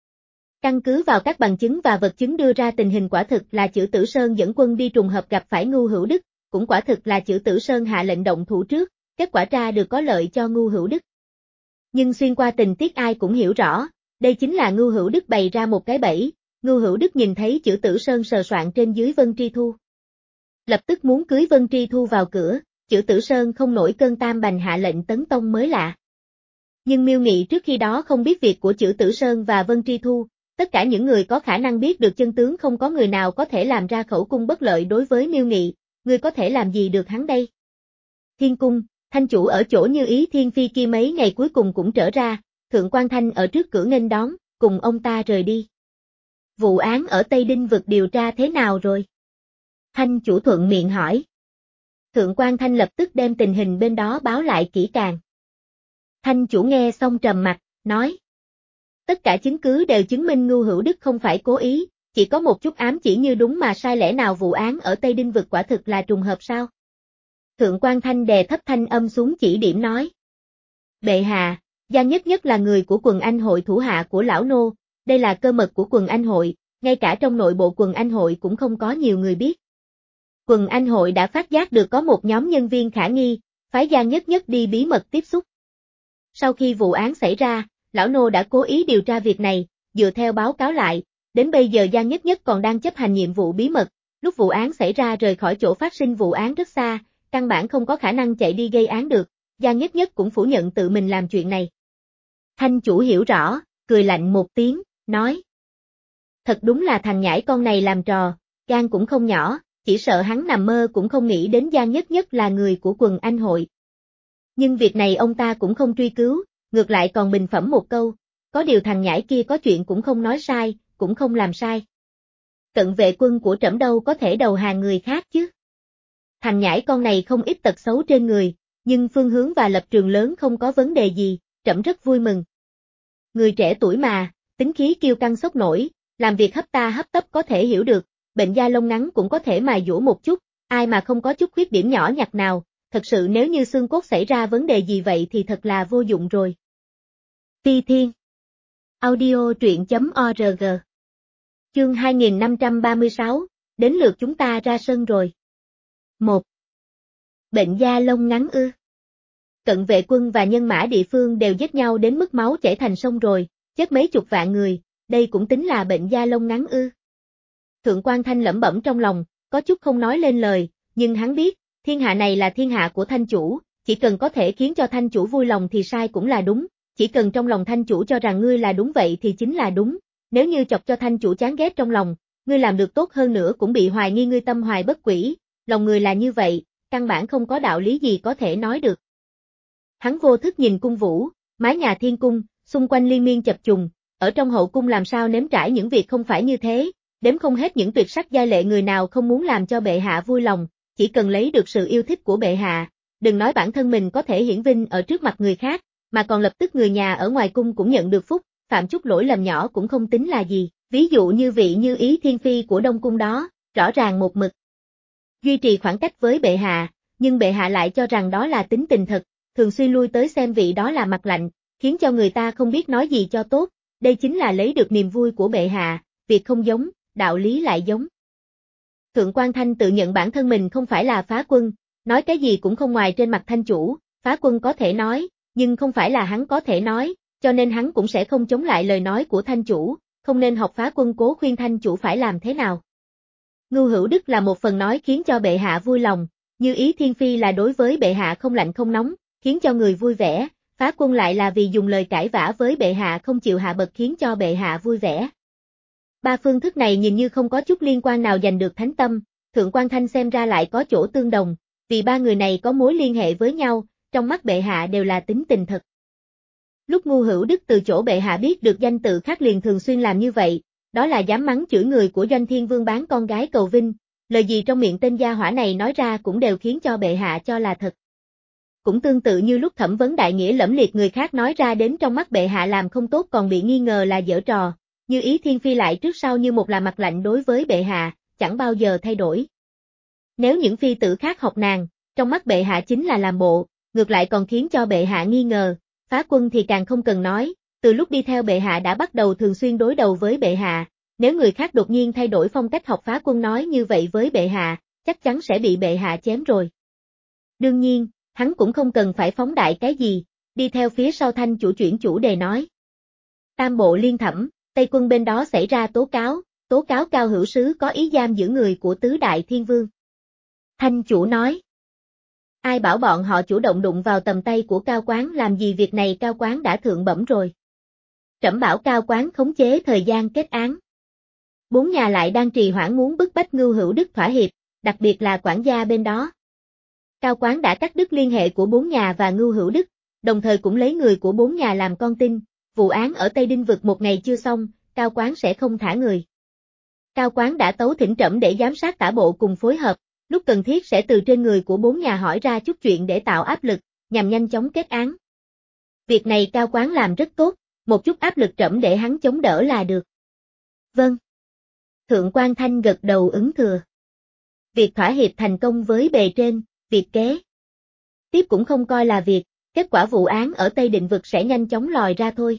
Căn cứ vào các bằng chứng và vật chứng đưa ra tình hình quả thực là Chử Tử Sơn dẫn quân đi trùng hợp gặp phải Ngưu Hữu Đức, cũng quả thực là Chử Tử Sơn hạ lệnh động thủ trước, kết quả ra được có lợi cho Ngưu Hữu Đức. Nhưng xuyên qua tình tiết ai cũng hiểu rõ, đây chính là Ngưu Hữu Đức bày ra một cái bẫy, Ngưu Hữu Đức nhìn thấy Chử Tử Sơn sờ soạn trên dưới Vân Tri Thu. Lập tức muốn cưới Vân Tri Thu vào cửa, Chử Tử Sơn không nổi cơn tam bành hạ lệnh tấn tông mới lạ. Nhưng Miêu Nghị trước khi đó không biết việc của Chử Tử Sơn và Vân Tri Thu, tất cả những người có khả năng biết được chân tướng không có người nào có thể làm ra khẩu cung bất lợi đối với Miêu Nghị, người có thể làm gì được hắn đây? Thiên cung, Thanh chủ ở chỗ Như Ý Thiên Phi kia mấy ngày cuối cùng cũng trở ra, Thượng Quan Thanh ở trước cửa nghênh đón, cùng ông ta rời đi. Vụ án ở Tây Đinh vực điều tra thế nào rồi? Thanh chủ thuận miệng hỏi. Thượng Quan Thanh lập tức đem tình hình bên đó báo lại kỹ càng. Thanh chủ nghe xong trầm mặt, nói. Tất cả chứng cứ đều chứng minh Ngưu Hữu Đức không phải cố ý, chỉ có một chút ám chỉ như đúng mà sai, lẽ nào vụ án ở Tây Đinh vực quả thực là trùng hợp sao? Thượng Quan Thanh đè thấp thanh âm xuống chỉ điểm nói. Bệ hạ, Giang Nhất Nhất là người của quần anh hội thủ hạ của lão nô, đây là cơ mật của quần anh hội, ngay cả trong nội bộ quần anh hội cũng không có nhiều người biết. Quần anh hội đã phát giác được có một nhóm nhân viên khả nghi, phái Giang Nhất Nhất đi bí mật tiếp xúc. Sau khi vụ án xảy ra, lão nô đã cố ý điều tra việc này, dựa theo báo cáo lại, đến bây giờ Giang Nhất Nhất còn đang chấp hành nhiệm vụ bí mật, lúc vụ án xảy ra rời khỏi chỗ phát sinh vụ án rất xa, căn bản không có khả năng chạy đi gây án được, Giang Nhất Nhất cũng phủ nhận tự mình làm chuyện này. Thanh chủ hiểu rõ, cười lạnh một tiếng, nói. Thật đúng là thằng nhãi con này làm trò, gan cũng không nhỏ, chỉ sợ hắn nằm mơ cũng không nghĩ đến Giang Nhất Nhất là người của quần anh hội. Nhưng việc này ông ta cũng không truy cứu, ngược lại còn bình phẩm một câu, có điều thằng nhãi kia có chuyện cũng không nói sai, cũng không làm sai. Cận vệ quân của trẫm đâu có thể đầu hàng người khác chứ. Thằng nhãi con này không ít tật xấu trên người, nhưng phương hướng và lập trường lớn không có vấn đề gì, trẫm rất vui mừng. Người trẻ tuổi mà, tính khí kiêu căng sốc nổi, làm việc hấp ta hấp tấp có thể hiểu được, bệnh da lông ngắn cũng có thể mài dũa một chút, ai mà không có chút khuyết điểm nhỏ nhặt nào, thật sự nếu như xương cốt xảy ra vấn đề gì vậy thì thật là vô dụng rồi. Phi Thiên Audio truyện.org Chương hai nghìn năm trăm ba mươi sáu, đến lượt chúng ta ra sân rồi. một. Bệnh da lông ngắn ư? Cận vệ quân và nhân mã địa phương đều giết nhau đến mức máu chảy thành sông rồi, chết mấy chục vạn người, đây cũng tính là bệnh da lông ngắn ư? Thượng quan Thanh lẩm bẩm trong lòng, có chút không nói lên lời, nhưng hắn biết, thiên hạ này là thiên hạ của Thanh chủ, chỉ cần có thể khiến cho Thanh chủ vui lòng thì sai cũng là đúng, chỉ cần trong lòng Thanh chủ cho rằng ngươi là đúng vậy thì chính là đúng, nếu như chọc cho Thanh chủ chán ghét trong lòng, ngươi làm được tốt hơn nữa cũng bị hoài nghi ngươi tâm hoài bất quỷ, lòng người là như vậy, căn bản không có đạo lý gì có thể nói được. Hắn vô thức nhìn cung vũ, mái nhà thiên cung, xung quanh liên miên chập trùng, ở trong hậu cung làm sao nếm trải những việc không phải như thế, đếm không hết những tuyệt sắc giai lệ người nào không muốn làm cho bệ hạ vui lòng, chỉ cần lấy được sự yêu thích của bệ hạ, đừng nói bản thân mình có thể hiển vinh ở trước mặt người khác, mà còn lập tức người nhà ở ngoài cung cũng nhận được phúc, phạm chút lỗi lầm nhỏ cũng không tính là gì, ví dụ như vị Như Ý Thiên Phi của Đông Cung đó, rõ ràng một mực duy trì khoảng cách với bệ hạ, nhưng bệ hạ lại cho rằng đó là tính tình thật, thường xuyên lui tới xem vị đó là mặt lạnh, khiến cho người ta không biết nói gì cho tốt, đây chính là lấy được niềm vui của bệ hạ, việc không giống, đạo lý lại giống. Thượng quan Thanh tự nhận bản thân mình không phải là phá quân, nói cái gì cũng không ngoài trên mặt Thanh chủ, phá quân có thể nói, nhưng không phải là hắn có thể nói, cho nên hắn cũng sẽ không chống lại lời nói của Thanh chủ, không nên học phá quân cố khuyên Thanh chủ phải làm thế nào. Ngưu Hữu Đức là một phần nói khiến cho bệ hạ vui lòng, Như Ý Thiên Phi là đối với bệ hạ không lạnh không nóng, khiến cho người vui vẻ, phá quân lại là vì dùng lời cãi vã với bệ hạ không chịu hạ bậc khiến cho bệ hạ vui vẻ. Ba phương thức này nhìn như không có chút liên quan nào giành được thánh tâm, Thượng quan Thanh xem ra lại có chỗ tương đồng, vì ba người này có mối liên hệ với nhau, trong mắt bệ hạ đều là tính tình thật. Lúc Ngưu Hữu Đức từ chỗ bệ hạ biết được danh tự khác liền thường xuyên làm như vậy, đó là dám mắng chửi người của Doanh Thiên Vương bán con gái cầu vinh, lời gì trong miệng tên gia hỏa này nói ra cũng đều khiến cho bệ hạ cho là thật. Cũng tương tự như lúc thẩm vấn đại nghĩa lẫm liệt người khác nói ra đến trong mắt bệ hạ làm không tốt còn bị nghi ngờ là giở trò, Như Ý Thiên Phi lại trước sau như một là mặt lạnh đối với bệ hạ, chẳng bao giờ thay đổi. Nếu những phi tử khác học nàng, trong mắt bệ hạ chính là làm bộ, ngược lại còn khiến cho bệ hạ nghi ngờ, phá quân thì càng không cần nói, từ lúc đi theo bệ hạ đã bắt đầu thường xuyên đối đầu với bệ hạ, nếu người khác đột nhiên thay đổi phong cách học phá quân nói như vậy với bệ hạ, chắc chắn sẽ bị bệ hạ chém rồi. Đương nhiên, hắn cũng không cần phải phóng đại cái gì, đi theo phía sau Thanh chủ chuyển chủ đề nói. Tam bộ liên thẩm, Tây quân bên đó xảy ra tố cáo, tố cáo Cao Hữu Sứ có ý giam giữ người của tứ đại thiên vương. Thanh chủ nói. Ai bảo bọn họ chủ động đụng vào tầm tay của Cao Quán làm gì, việc này Cao Quán đã thượng bẩm rồi. Trẫm bảo Cao Quán khống chế thời gian kết án. Bốn nhà lại đang trì hoãn muốn bức bách Ngưu Hữu Đức thỏa hiệp, đặc biệt là quản gia bên đó. Cao Quán đã cắt đứt liên hệ của bốn nhà và Ngưu Hữu Đức, đồng thời cũng lấy người của bốn nhà làm con tin, vụ án ở Tây Đinh Vực một ngày chưa xong, Cao Quán sẽ không thả người. Cao Quán đã tấu thỉnh trẫm để giám sát tả bộ cùng phối hợp, lúc cần thiết sẽ từ trên người của bốn nhà hỏi ra chút chuyện để tạo áp lực, nhằm nhanh chóng kết án. Việc này Cao Quán làm rất tốt, một chút áp lực trẫm để hắn chống đỡ là được. Vâng. Thượng quan Thanh gật đầu ứng thừa. Việc thỏa hiệp thành công với bề trên, việc kế tiếp cũng không coi là việc, kết quả vụ án ở Tây Định Vực sẽ nhanh chóng lòi ra thôi.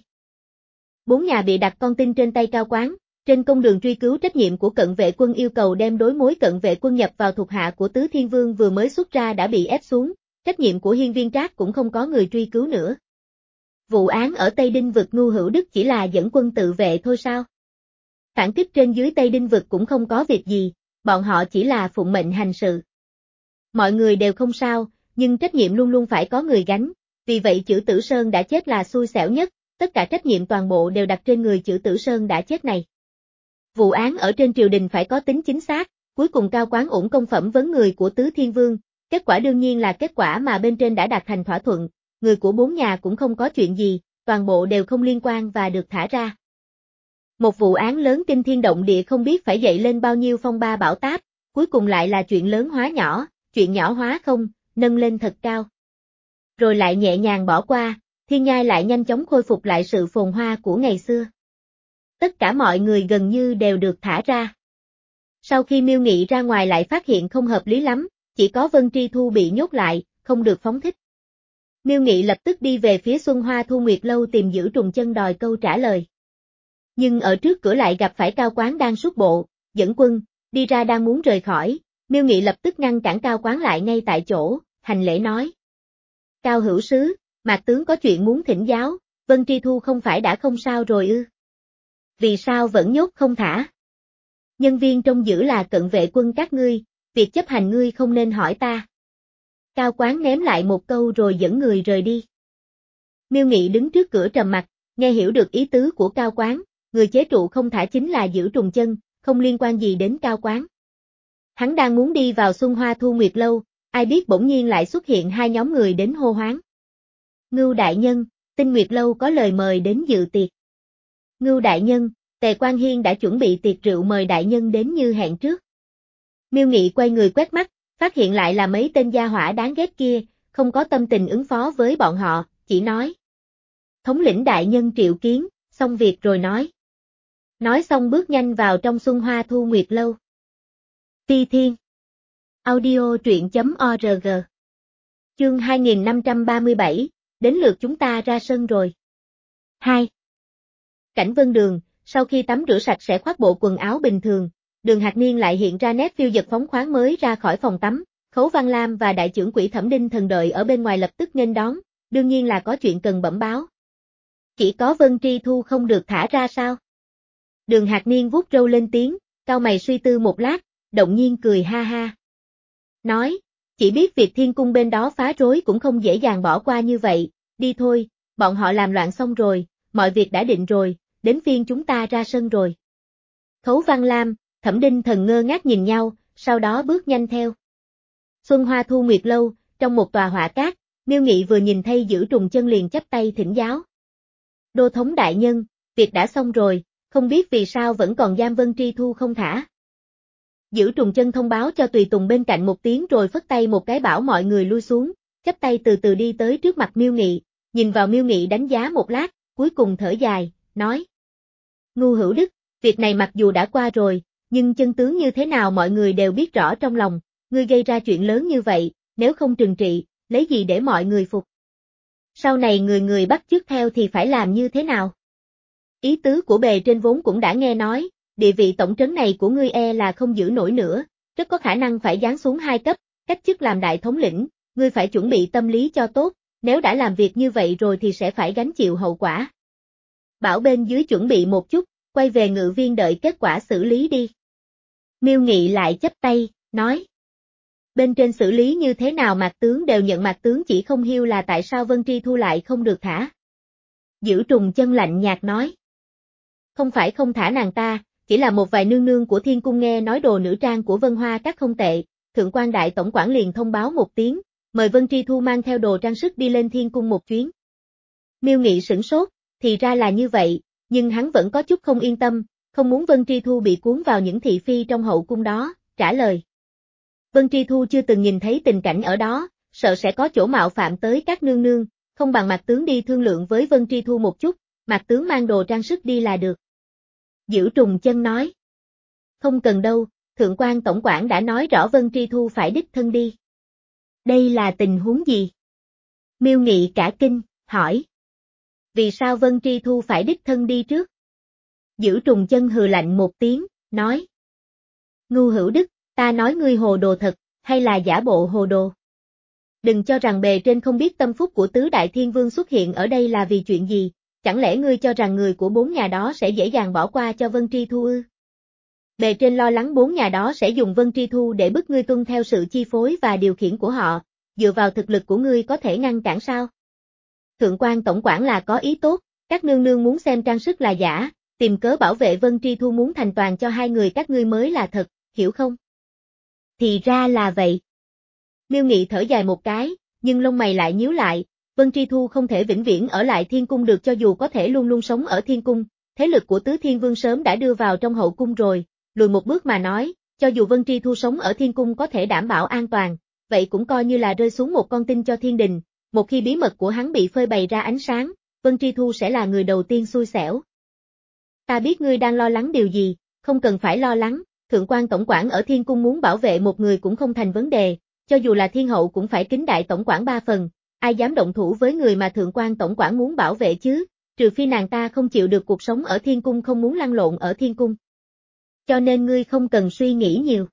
Bốn nhà bị đặt con tin trên tay Cao Quán, trên công đường truy cứu trách nhiệm của cận vệ quân yêu cầu đem đối mối cận vệ quân nhập vào thuộc hạ của Tứ Thiên Vương vừa mới xuất ra đã bị ép xuống, trách nhiệm của Hiên Viên Trác cũng không có người truy cứu nữa. Vụ án ở Tây Đinh Vực Ngưu Hữu Đức chỉ là dẫn quân tự vệ thôi sao? Phản kích trên dưới Tây Đinh Vực cũng không có việc gì, bọn họ chỉ là phụng mệnh hành sự. Mọi người đều không sao, nhưng trách nhiệm luôn luôn phải có người gánh, vì vậy Chử Tử Sơn đã chết là xui xẻo nhất, tất cả trách nhiệm toàn bộ đều đặt trên người Chử Tử Sơn đã chết này. Vụ án ở trên triều đình phải có tính chính xác, cuối cùng Cao Quán ủng công phẩm vấn người của Tứ Thiên Vương, kết quả đương nhiên là kết quả mà bên trên đã đạt thành thỏa thuận, người của bốn nhà cũng không có chuyện gì, toàn bộ đều không liên quan và được thả ra. Một vụ án lớn kinh thiên động địa không biết phải dậy lên bao nhiêu phong ba bão táp, cuối cùng lại là chuyện lớn hóa nhỏ, chuyện nhỏ hóa không, nâng lên thật cao. Rồi lại nhẹ nhàng bỏ qua, Thiên Nhai lại nhanh chóng khôi phục lại sự phồn hoa của ngày xưa. Tất cả mọi người gần như đều được thả ra. Sau khi Miêu Nghị ra ngoài lại phát hiện không hợp lý lắm, chỉ có Vân Tri Thu bị nhốt lại, không được phóng thích. Miêu Nghị lập tức đi về phía Xuân Hoa Thu Nguyệt Lâu tìm Giữ Trùng Chân đòi câu trả lời. Nhưng ở trước cửa lại gặp phải Cao Quán đang xuất bộ, dẫn quân, đi ra đang muốn rời khỏi, Miêu Nghị lập tức ngăn cản Cao Quán lại ngay tại chỗ, hành lễ nói. Cao hữu sứ, Mạc tướng có chuyện muốn thỉnh giáo, Vân Tri Thu không phải đã không sao rồi ư? Vì sao vẫn nhốt không thả? Nhân viên trông giữ là cận vệ quân các ngươi, việc chấp hành ngươi không nên hỏi ta. Cao Quán ném lại một câu rồi dẫn người rời đi. Miêu Nghị đứng trước cửa trầm mặt, nghe hiểu được ý tứ của Cao Quán, người chế trụ không thả chính là Giữ Trùng Chân, không liên quan gì đến Cao Quán. Hắn đang muốn đi vào Xuân Hoa Thu Nguyệt Lâu, ai biết bỗng nhiên lại xuất hiện hai nhóm người đến hô hoáng. Ngưu đại nhân, Tinh Nguyệt Lâu có lời mời đến dự tiệc. Ngưu đại nhân, Tề Quan Hiên đã chuẩn bị tiệc rượu mời đại nhân đến như hẹn trước. Miêu Nghị quay người quét mắt, phát hiện lại là mấy tên gia hỏa đáng ghét kia, không có tâm tình ứng phó với bọn họ, chỉ nói. Thống lĩnh đại nhân triệu kiến, xong việc rồi nói. Nói xong bước nhanh vào trong Xuân Hoa Thu Nguyệt Lâu. Phi Thiên Audio truyện.org Chương hai nghìn năm trăm ba mươi bảy, đến lượt chúng ta ra sân rồi. hai. Cảnh Vân Đường, sau khi tắm rửa sạch sẽ khoác bộ quần áo bình thường, Đường Hạc Niên lại hiện ra nét phiêu dật phóng khoáng mới ra khỏi phòng tắm, Khấu Văn Lam và đại trưởng quỹ Thẩm Đinh Thần đợi ở bên ngoài lập tức nghênh đón, đương nhiên là có chuyện cần bẩm báo. Chỉ có Vân Tri Thu không được thả ra sao? Đường Hạc Niên vuốt râu lên tiếng, cau mày suy tư một lát, động nhiên cười ha ha. Nói, chỉ biết việc thiên cung bên đó phá rối cũng không dễ dàng bỏ qua như vậy, đi thôi, bọn họ làm loạn xong rồi, mọi việc đã định rồi, đến phiên chúng ta ra sân rồi. Khấu Văn Lam, Thẩm Đinh Thần ngơ ngác nhìn nhau, sau đó bước nhanh theo. Xuân Hoa Thu Nguyệt Lâu, trong một tòa họa cát, Miêu Nghị vừa nhìn thấy Giữ Trùng Chân liền chắp tay thỉnh giáo. Đô thống đại nhân, việc đã xong rồi, không biết vì sao vẫn còn giam Vân Tri Thu không thả. Giữ Trùng Chân thông báo cho tùy tùng bên cạnh một tiếng rồi phất tay một cái bảo mọi người lui xuống, chắp tay từ từ đi tới trước mặt Miêu Nghị, nhìn vào Miêu Nghị đánh giá một lát, cuối cùng thở dài, nói. Ngu Hữu Đức, việc này mặc dù đã qua rồi, nhưng chân tướng như thế nào mọi người đều biết rõ trong lòng, ngươi gây ra chuyện lớn như vậy, nếu không trừng trị, lấy gì để mọi người phục. Sau này người người bắt chước theo thì phải làm như thế nào? Ý tứ của bề trên vốn cũng đã nghe nói, địa vị tổng trấn này của ngươi e là không giữ nổi nữa, rất có khả năng phải giáng xuống hai cấp, cách chức làm đại thống lĩnh, ngươi phải chuẩn bị tâm lý cho tốt, nếu đã làm việc như vậy rồi thì sẽ phải gánh chịu hậu quả. Bảo bên dưới chuẩn bị một chút, quay về ngự viên đợi kết quả xử lý đi. Miêu Nghị lại chắp tay, nói. Bên trên xử lý như thế nào Mạc tướng đều nhận, Mạc tướng chỉ không hiêu là tại sao Vân Tri Thu lại không được thả. Giữ Trùng Chân lạnh nhạt nói. Không phải không thả nàng ta, chỉ là một vài nương nương của thiên cung nghe nói đồ nữ trang của Vân Hoa các không tệ, thượng quan đại tổng quản liền thông báo một tiếng, mời Vân Tri Thu mang theo đồ trang sức đi lên thiên cung một chuyến. Miêu Nghị sửng sốt, thì ra là như vậy, nhưng hắn vẫn có chút không yên tâm, không muốn Vân Tri Thu bị cuốn vào những thị phi trong hậu cung đó, trả lời. Vân Tri Thu chưa từng nhìn thấy tình cảnh ở đó, sợ sẽ có chỗ mạo phạm tới các nương nương, không bằng Mạc tướng đi thương lượng với Vân Tri Thu một chút, Mạc tướng mang đồ trang sức đi là được. Giữ Trùng Chân nói. Không cần đâu, thượng quan tổng quản đã nói rõ Vân Tri Thu phải đích thân đi. Đây là tình huống gì? Miêu Nghị cả kinh, hỏi. Vì sao Vân Tri Thu phải đích thân đi trước? Giữ Trùng Chân hừ lạnh một tiếng, nói. Ngu Hữu Đức, ta nói ngươi hồ đồ thật, hay là giả bộ hồ đồ? Đừng cho rằng bề trên không biết tâm phúc của tứ đại thiên vương xuất hiện ở đây là vì chuyện gì, chẳng lẽ ngươi cho rằng người của bốn nhà đó sẽ dễ dàng bỏ qua cho Vân Tri Thu ư? Bề trên lo lắng bốn nhà đó sẽ dùng Vân Tri Thu để bức ngươi tuân theo sự chi phối và điều khiển của họ, dựa vào thực lực của ngươi có thể ngăn cản sao? Thượng quan tổng quản là có ý tốt, các nương nương muốn xem trang sức là giả, tìm cớ bảo vệ Vân Tri Thu muốn thành toàn cho hai người các ngươi mới là thật, hiểu không? Thì ra là vậy. Miêu Nghị thở dài một cái, nhưng lông mày lại nhíu lại, Vân Tri Thu không thể vĩnh viễn ở lại thiên cung được cho dù có thể luôn luôn sống ở thiên cung, thế lực của Tứ Thiên Vương sớm đã đưa vào trong hậu cung rồi, lùi một bước mà nói, cho dù Vân Tri Thu sống ở thiên cung có thể đảm bảo an toàn, vậy cũng coi như là rơi xuống một con tin cho thiên đình, một khi bí mật của hắn bị phơi bày ra ánh sáng, Vân Tri Thu sẽ là người đầu tiên xui xẻo. Ta biết ngươi đang lo lắng điều gì, không cần phải lo lắng, Thượng quan tổng quản ở thiên cung muốn bảo vệ một người cũng không thành vấn đề, cho dù là thiên hậu cũng phải kính đại tổng quản ba phần, ai dám động thủ với người mà thượng quan tổng quản muốn bảo vệ chứ, trừ phi nàng ta không chịu được cuộc sống ở thiên cung không muốn lăn lộn ở thiên cung. Cho nên ngươi không cần suy nghĩ nhiều.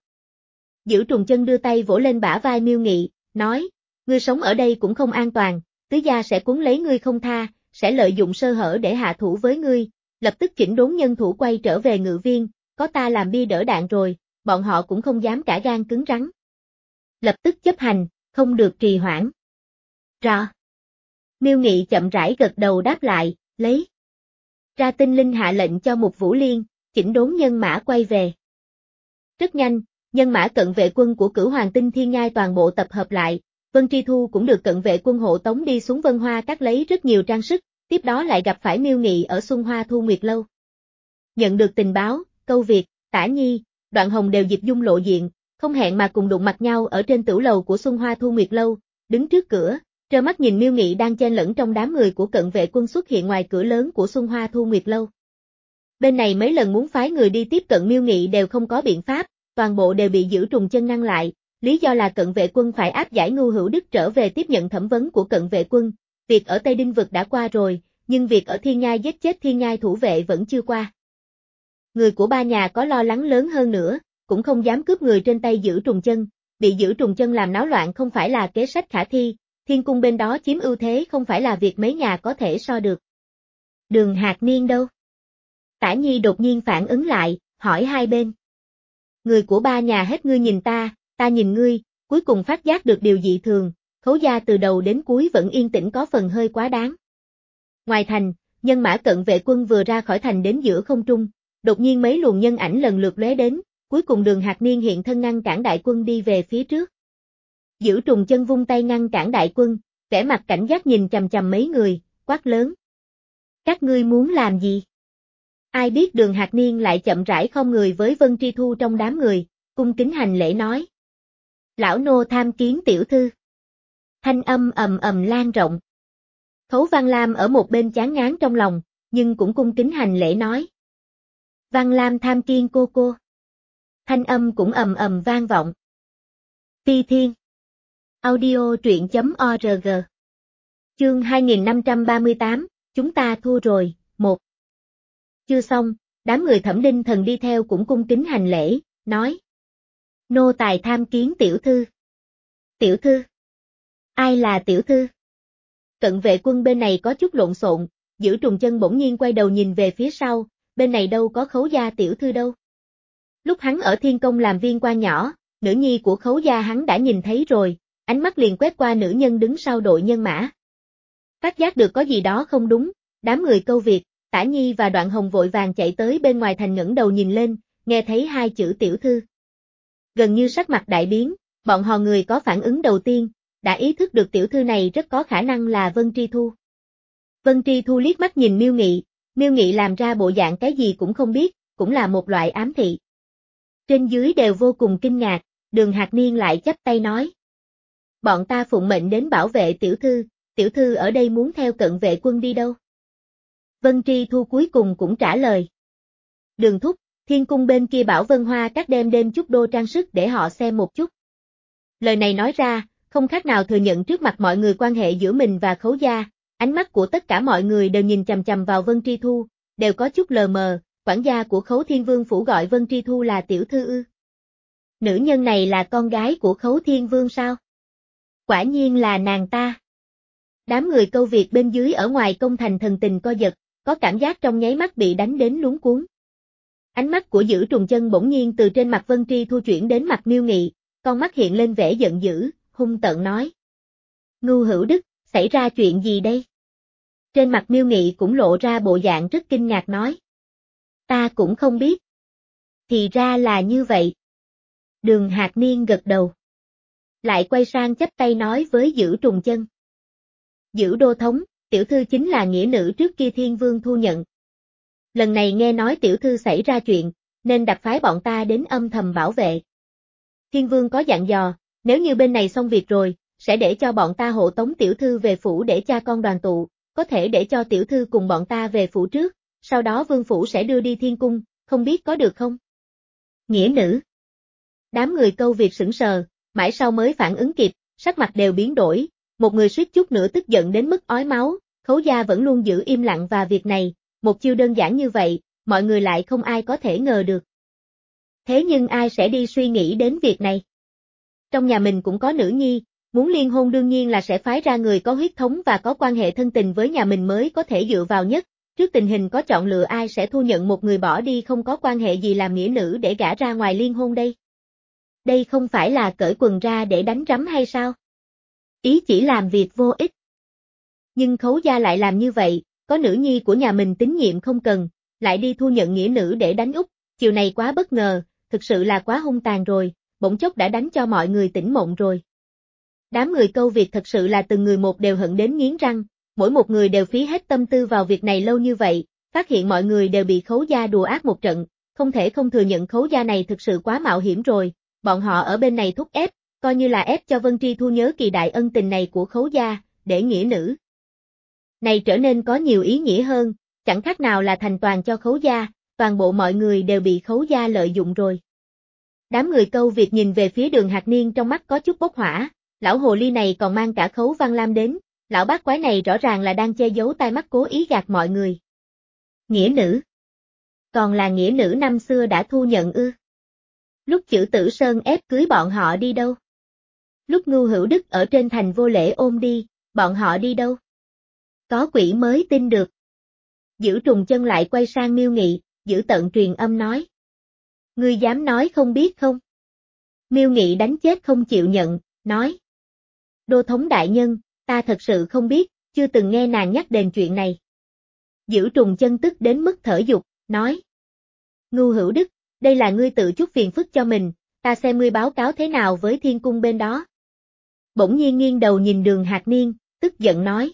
Giữ Trùng Chân đưa tay vỗ lên bả vai Miêu Nghị, nói, ngươi sống ở đây cũng không an toàn, tứ gia sẽ cuốn lấy ngươi không tha, sẽ lợi dụng sơ hở để hạ thủ với ngươi, lập tức chỉnh đốn nhân thủ quay trở về Ngự Viên, có ta làm bia đỡ đạn rồi, bọn họ cũng không dám cả gan cứng rắn. Lập tức chấp hành, không được trì hoãn. Rõ. Miêu Nghị chậm rãi gật đầu đáp lại, lấy. Ra tinh linh hạ lệnh cho Mục Vũ Liên, chỉnh đốn nhân mã quay về. Rất nhanh, nhân mã cận vệ quân của Cửu Hoàng Tinh Thiên Nhai toàn bộ tập hợp lại, Vân Tri Thu cũng được cận vệ quân hộ tống đi xuống Vân Hoa Các lấy rất nhiều trang sức, tiếp đó lại gặp phải Miêu Nghị ở Xuân Hoa Thu Nguyệt Lâu. Nhận được tình báo, Câu Việt, Tả Nhi, Đoạn Hồng đều dịch dung lộ diện, không hẹn mà cùng đụng mặt nhau ở trên tửu lầu của Xuân Hoa Thu Nguyệt Lâu, đứng trước cửa, trơ mắt nhìn Miêu Nghị đang chen lẫn trong đám người của cận vệ quân xuất hiện ngoài cửa lớn của Xuân Hoa Thu Nguyệt Lâu. Bên này mấy lần muốn phái người đi tiếp cận Miêu Nghị đều không có biện pháp, toàn bộ đều bị Giữ Trùng Chân ngăn lại, lý do là cận vệ quân phải áp giải Ngưu Hữu Đức trở về tiếp nhận thẩm vấn của cận vệ quân, việc ở Tây Đinh Vực đã qua rồi, nhưng việc ở Thiên Nhai giết chết Thiên Nhai thủ vệ vẫn chưa qua. Người của ba nhà có lo lắng lớn hơn nữa, cũng không dám cướp người trên tay Giữ Trùng Chân, bị Giữ Trùng Chân làm náo loạn không phải là kế sách khả thi, thiên cung bên đó chiếm ưu thế không phải là việc mấy nhà có thể so được. Đường Hạc Niên đâu? Tả Nhi đột nhiên phản ứng lại, hỏi hai bên. Người của ba nhà hết ngươi nhìn ta, ta nhìn ngươi, cuối cùng phát giác được điều dị thường, Khấu gia từ đầu đến cuối vẫn yên tĩnh có phần hơi quá đáng. Ngoài thành, nhân mã cận vệ quân vừa ra khỏi thành đến giữa không trung, đột nhiên mấy luồng nhân ảnh lần lượt lóe đến, cuối cùng Đường Hạc Niên hiện thân ngăn cản đại quân đi về phía trước. Giữ Trùng Chân vung tay ngăn cản đại quân, vẻ mặt cảnh giác nhìn chằm chằm mấy người, quát lớn. Các ngươi muốn làm gì? Ai biết Đường Hạc Niên lại chậm rãi khom người với Vân Tri Thu trong đám người, cung kính hành lễ nói. Lão nô tham kiến tiểu thư. Thanh âm ầm ầm lan rộng. Khấu Văn Lam ở một bên chán ngán trong lòng, nhưng cũng cung kính hành lễ nói. Văn Lam tham kiến cô cô. Thanh âm cũng ầm ầm vang vọng. Phi Thiên. Audio truyện chấm org. Chương hai nghìn năm trăm ba mươi tám, chúng ta thua rồi, một. Chưa xong, đám người Thẩm Đinh Thần đi theo cũng cung kính hành lễ, nói. Nô tài tham kiến tiểu thư. Tiểu thư? Ai là tiểu thư? Cận vệ quân bên này có chút lộn xộn, Giữ Trùng Chân bỗng nhiên quay đầu nhìn về phía sau, bên này đâu có Khấu gia tiểu thư đâu. Lúc hắn ở Thiên Công làm viên quan nhỏ, nữ nhi của Khấu gia hắn đã nhìn thấy rồi, ánh mắt liền quét qua nữ nhân đứng sau đội nhân mã. Phát giác được có gì đó không đúng, đám người Câu Việt, Tả Nhi và Đoạn Hồng vội vàng chạy tới bên ngoài thành ngẩng đầu nhìn lên, nghe thấy hai chữ tiểu thư. Gần như sắc mặt đại biến, bọn họ người có phản ứng đầu tiên, đã ý thức được tiểu thư này rất có khả năng là Vân Tri Thu. Vân Tri Thu liếc mắt nhìn Miêu Nghị, Miêu Nghị làm ra bộ dạng cái gì cũng không biết, cũng là một loại ám thị. Trên dưới đều vô cùng kinh ngạc, Đường Hạc Niên lại chắp tay nói. Bọn ta phụng mệnh đến bảo vệ tiểu thư, tiểu thư ở đây muốn theo cận vệ quân đi đâu? Vân Tri Thu cuối cùng cũng trả lời. Đường thúc, thiên cung bên kia bảo Vân Hoa Các đem đêm chút đô trang sức để họ xem một chút. Lời này nói ra, không khác nào thừa nhận trước mặt mọi người quan hệ giữa mình và Khấu gia, ánh mắt của tất cả mọi người đều nhìn chằm chằm vào Vân Tri Thu, đều có chút lờ mờ, quản gia của Khấu Thiên Vương phủ gọi Vân Tri Thu là tiểu thư ư. Nữ nhân này là con gái của Khấu Thiên Vương sao? Quả nhiên là nàng ta. Đám người Câu Việt bên dưới ở ngoài công thành thần tình co giật, có cảm giác trong nháy mắt bị đánh đến luống cuống. Ánh mắt của Giữ Trùng Chân bỗng nhiên từ trên mặt Vân Tri Thu chuyển đến mặt Miêu Nghị, con mắt hiện lên vẻ giận dữ, hung tợn nói. Ngưu Hữu Đức, xảy ra chuyện gì đây? Trên mặt Miêu Nghị cũng lộ ra bộ dạng rất kinh ngạc nói. Ta cũng không biết. Thì ra là như vậy. Đường Hạc Niên gật đầu. Lại quay sang chắp tay nói với Dữ Trùng Chân. Dữ đô thống, tiểu thư chính là nghĩa nữ trước kia Thiên Vương thu nhận. Lần này nghe nói tiểu thư xảy ra chuyện, nên đặc phái bọn ta đến âm thầm bảo vệ. Thiên Vương có dặn dò, nếu như bên này xong việc rồi, sẽ để cho bọn ta hộ tống tiểu thư về phủ để cha con đoàn tụ, có thể để cho tiểu thư cùng bọn ta về phủ trước, sau đó Vương phủ sẽ đưa đi thiên cung, không biết có được không? Nghĩa nữ. Đám người Câu Việt sững sờ, mãi sau mới phản ứng kịp, sắc mặt đều biến đổi, một người suýt chút nữa tức giận đến mức ói máu, Khấu gia vẫn luôn giữ im lặng và việc này, một chiêu đơn giản như vậy, mọi người lại không ai có thể ngờ được. Thế nhưng ai sẽ đi suy nghĩ đến việc này? Trong nhà mình cũng có nữ nhi, muốn liên hôn đương nhiên là sẽ phái ra người có huyết thống và có quan hệ thân tình với nhà mình mới có thể dựa vào nhất, trước tình hình có chọn lựa ai sẽ thu nhận một người bỏ đi không có quan hệ gì làm nghĩa nữ để gả ra ngoài liên hôn đây? Đây không phải là cởi quần ra để đánh rắm hay sao? Ý chỉ làm việc vô ích. Nhưng Khấu gia lại làm như vậy, có nữ nhi của nhà mình tín nhiệm không cần, lại đi thu nhận nghĩa nữ để đánh úp, chiều này quá bất ngờ, thực sự là quá hung tàn rồi, bỗng chốc đã đánh cho mọi người tỉnh mộng rồi. Đám người Câu Việt thật sự là từng người một đều hận đến nghiến răng, mỗi một người đều phí hết tâm tư vào việc này lâu như vậy, phát hiện mọi người đều bị Khấu gia đùa ác một trận, không thể không thừa nhận Khấu gia này thực sự quá mạo hiểm rồi, bọn họ ở bên này thúc ép, coi như là ép cho Vân Tri Thu nhớ kỳ đại ân tình này của Khấu gia, để nghĩa nữ này trở nên có nhiều ý nghĩa hơn, chẳng khác nào là thành toàn cho Khấu gia, toàn bộ mọi người đều bị Khấu gia lợi dụng rồi. Đám người Câu Việt nhìn về phía Đường Hạc Niên trong mắt có chút bốc hỏa, lão hồ ly này còn mang cả Khấu Văn Lam đến, lão bát quái này rõ ràng là đang che giấu tai mắt cố ý gạt mọi người. Nghĩa nữ. Còn là nghĩa nữ năm xưa đã thu nhận ư? Lúc Chữ Tử Sơn ép cưới bọn họ đi đâu? Lúc Ngưu Hữu Đức ở trên thành vô lễ ôm đi, bọn họ đi đâu? Có quỷ mới tin được. Dữ Trùng Chân lại quay sang Miêu Nghị, giữ tận truyền âm nói. Ngươi dám nói không biết không? Miêu Nghị đánh chết không chịu nhận, nói. Đô thống đại nhân, ta thật sự không biết, chưa từng nghe nàng nhắc đến chuyện này. Dữ Trùng Chân tức đến mức thở dục, nói. Ngưu Hữu Đức, đây là ngươi tự chuốc phiền phức cho mình, ta xem ngươi báo cáo thế nào với thiên cung bên đó. Bỗng nhiên nghiêng đầu nhìn Đường Hạc Niên, tức giận nói.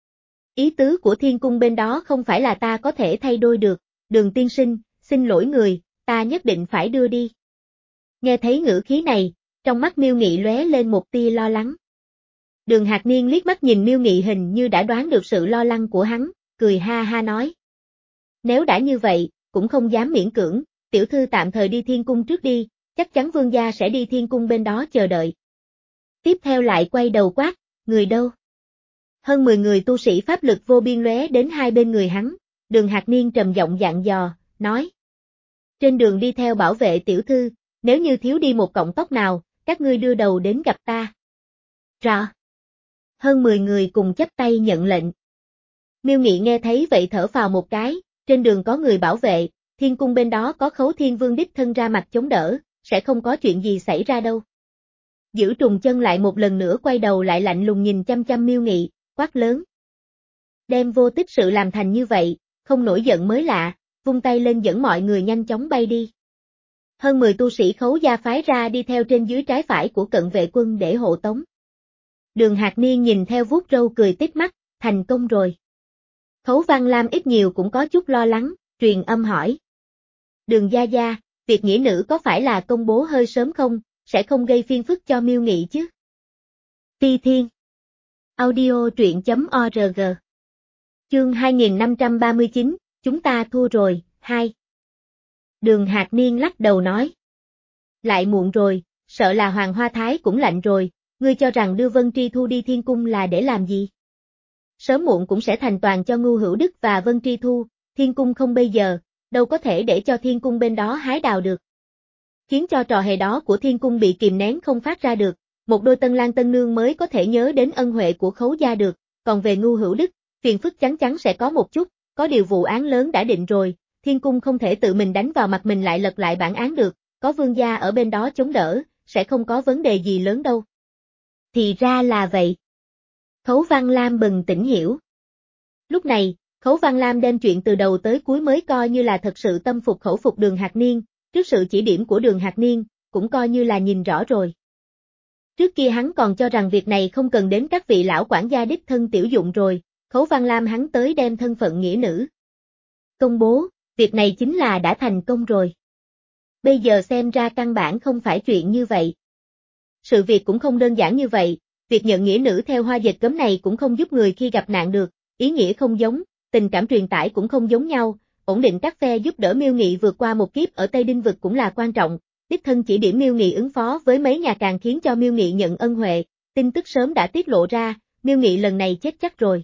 Ý tứ của thiên cung bên đó không phải là ta có thể thay đổi được, Đường tiên sinh, xin lỗi người, ta nhất định phải đưa đi. Nghe thấy ngữ khí này, trong mắt Miêu Nghị lóe lên một tia lo lắng. Đường Hạc Niên liếc mắt nhìn Miêu Nghị hình như đã đoán được sự lo lắng của hắn, cười ha ha nói. Nếu đã như vậy, cũng không dám miễn cưỡng, tiểu thư tạm thời đi thiên cung trước đi, chắc chắn vương gia sẽ đi thiên cung bên đó chờ đợi. Tiếp theo lại quay đầu quát, người đâu? Hơn mười người tu sĩ pháp lực vô biên lóe đến hai bên người hắn, Đường Hạc Niên trầm giọng dặn dò, nói. Trên đường đi theo bảo vệ tiểu thư, nếu như thiếu đi một cọng tóc nào, các ngươi đưa đầu đến gặp ta. Rõ. Hơn mười người cùng chắp tay nhận lệnh. Miêu Nghị nghe thấy vậy thở phào một cái, trên đường có người bảo vệ, thiên cung bên đó có Khấu Thiên Vương đích thân ra mặt chống đỡ, sẽ không có chuyện gì xảy ra đâu. Dữ Trùng Chân lại một lần nữa quay đầu lại lạnh lùng nhìn chăm chăm Miêu Nghị, quát lớn. Đem vô tích sự làm thành như vậy, không nổi giận mới lạ, vung tay lên dẫn mọi người nhanh chóng bay đi. Hơn mười tu sĩ Khấu gia phái ra đi theo trên dưới trái phải của cận vệ quân để hộ tống. Đường Hạc Niên nhìn theo vuốt râu cười tít mắt, thành công rồi. Khấu Văn Lam ít nhiều cũng có chút lo lắng, truyền âm hỏi. Đường gia gia, việc nghĩa nữ có phải là công bố hơi sớm không, sẽ không gây phiền phức cho Miêu Nghị chứ? Ti Thiên. Audio truyện chấm org. Chương hai nghìn năm trăm ba mươi chín, chúng ta thua rồi, hai. Đường Hạc Niên lắc đầu nói. Lại muộn rồi, sợ là Hoàng Hoa Thái cũng lạnh rồi, ngươi cho rằng đưa Vân Tri Thu đi thiên cung là để làm gì? Sớm muộn cũng sẽ thành toàn cho Ngưu Hữu Đức và Vân Tri Thu, thiên cung không bây giờ, đâu có thể để cho thiên cung bên đó hái đào được. Khiến cho trò hề đó của thiên cung bị kìm nén không phát ra được, một đôi tân lang tân nương mới có thể nhớ đến ân huệ của Khấu gia được, còn về Ngưu Hữu Đức, phiền phức chắn chắn sẽ có một chút, có điều vụ án lớn đã định rồi, thiên cung không thể tự mình đánh vào mặt mình lại lật lại bản án được, có vương gia ở bên đó chống đỡ, sẽ không có vấn đề gì lớn đâu. Thì ra là vậy. Khấu Văn Lam bừng tỉnh hiểu. Lúc này, Khấu Văn Lam đem chuyện từ đầu tới cuối mới coi như là thật sự tâm phục khẩu phục Đường Hạc Niên, trước sự chỉ điểm của Đường Hạc Niên, cũng coi như là nhìn rõ rồi. Trước kia hắn còn cho rằng việc này không cần đến các vị lão quản gia đích thân tiểu dụng rồi, Khấu Văn Lam hắn tới đem thân phận nghĩa nữ công bố, việc này chính là đã thành công rồi. Bây giờ xem ra căn bản không phải chuyện như vậy. Sự việc cũng không đơn giản như vậy, việc nhận nghĩa nữ theo hoa dệt gấm này cũng không giúp người khi gặp nạn được, ý nghĩa không giống, tình cảm truyền tải cũng không giống nhau, ổn định các phe giúp đỡ Miêu Nghị vượt qua một kiếp ở Tây Đinh vực cũng là quan trọng, đích thân chỉ điểm Miêu Nghị ứng phó với mấy nhà càng khiến cho Miêu Nghị nhận ân huệ, tin tức sớm đã tiết lộ ra, Miêu Nghị lần này chết chắc rồi.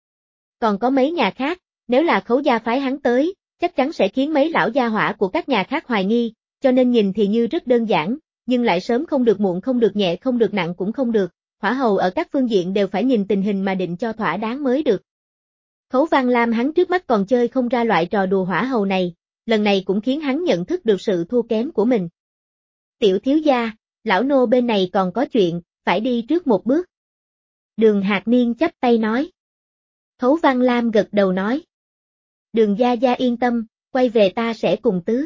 Còn có mấy nhà khác, nếu là Khấu gia phái hắn tới, chắc chắn sẽ khiến mấy lão gia hỏa của các nhà khác hoài nghi, cho nên nhìn thì như rất đơn giản, nhưng lại sớm không được muộn không được nhẹ không được nặng cũng không được, hỏa hầu ở các phương diện đều phải nhìn tình hình mà định cho thỏa đáng mới được. Khấu Văn Lam hắn trước mắt còn chơi không ra loại trò đùa hỏa hầu này, lần này cũng khiến hắn nhận thức được sự thua kém của mình. Tiểu thiếu gia, lão nô bên này còn có chuyện, phải đi trước một bước. Đường Hạc Niên chắp tay nói. Khấu Văn Lam gật đầu nói. Đường gia gia yên tâm, quay về ta sẽ cùng tứ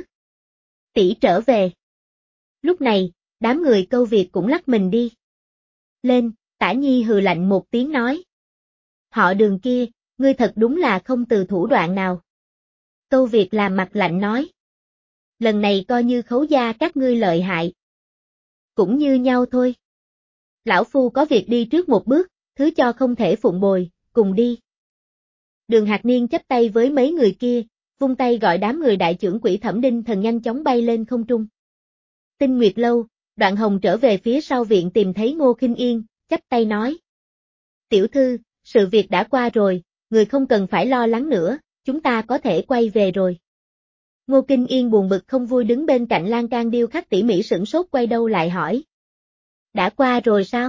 tỷ trở về. Lúc này, đám người câu Việt cũng lắc mình đi. Lên, Tả Nhi hừ lạnh một tiếng nói. Họ Đường kia, ngươi thật đúng là không từ thủ đoạn nào. Câu Việt làm mặt lạnh nói. Lần này coi như Khấu gia các ngươi lợi hại. Cũng như nhau thôi. Lão Phu có việc đi trước một bước, thứ cho không thể phụng bồi, cùng đi. Đường Hạc Niên chắp tay với mấy người kia, vung tay gọi đám người đại trưởng quỷ Thẩm Đinh Thần nhanh chóng bay lên không trung. Tinh Nguyệt Lâu, Đoạn Hồng trở về phía sau viện tìm thấy Ngô Khinh Yên, chắp tay nói. Tiểu thư, sự việc đã qua rồi, người không cần phải lo lắng nữa, chúng ta có thể quay về rồi. Ngô Kinh Yên buồn bực không vui đứng bên cạnh lan can điêu khắc tỉ mỉ sửng sốt quay đầu lại hỏi. Đã qua rồi sao?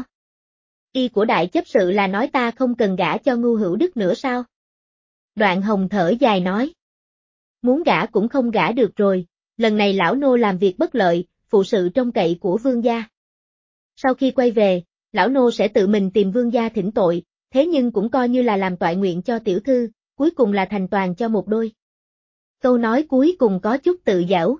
Y của đại chấp sự là nói ta không cần gả cho Ngưu Hữu Đức nữa sao? Đoạn Hồng thở dài nói. Muốn gả cũng không gả được rồi, lần này lão nô làm việc bất lợi, phụ sự trông cậy của vương gia. Sau khi quay về, lão nô sẽ tự mình tìm vương gia thỉnh tội, thế nhưng cũng coi như là làm toại nguyện cho tiểu thư, cuối cùng là thành toàn cho một đôi. Câu nói cuối cùng có chút tự giễu.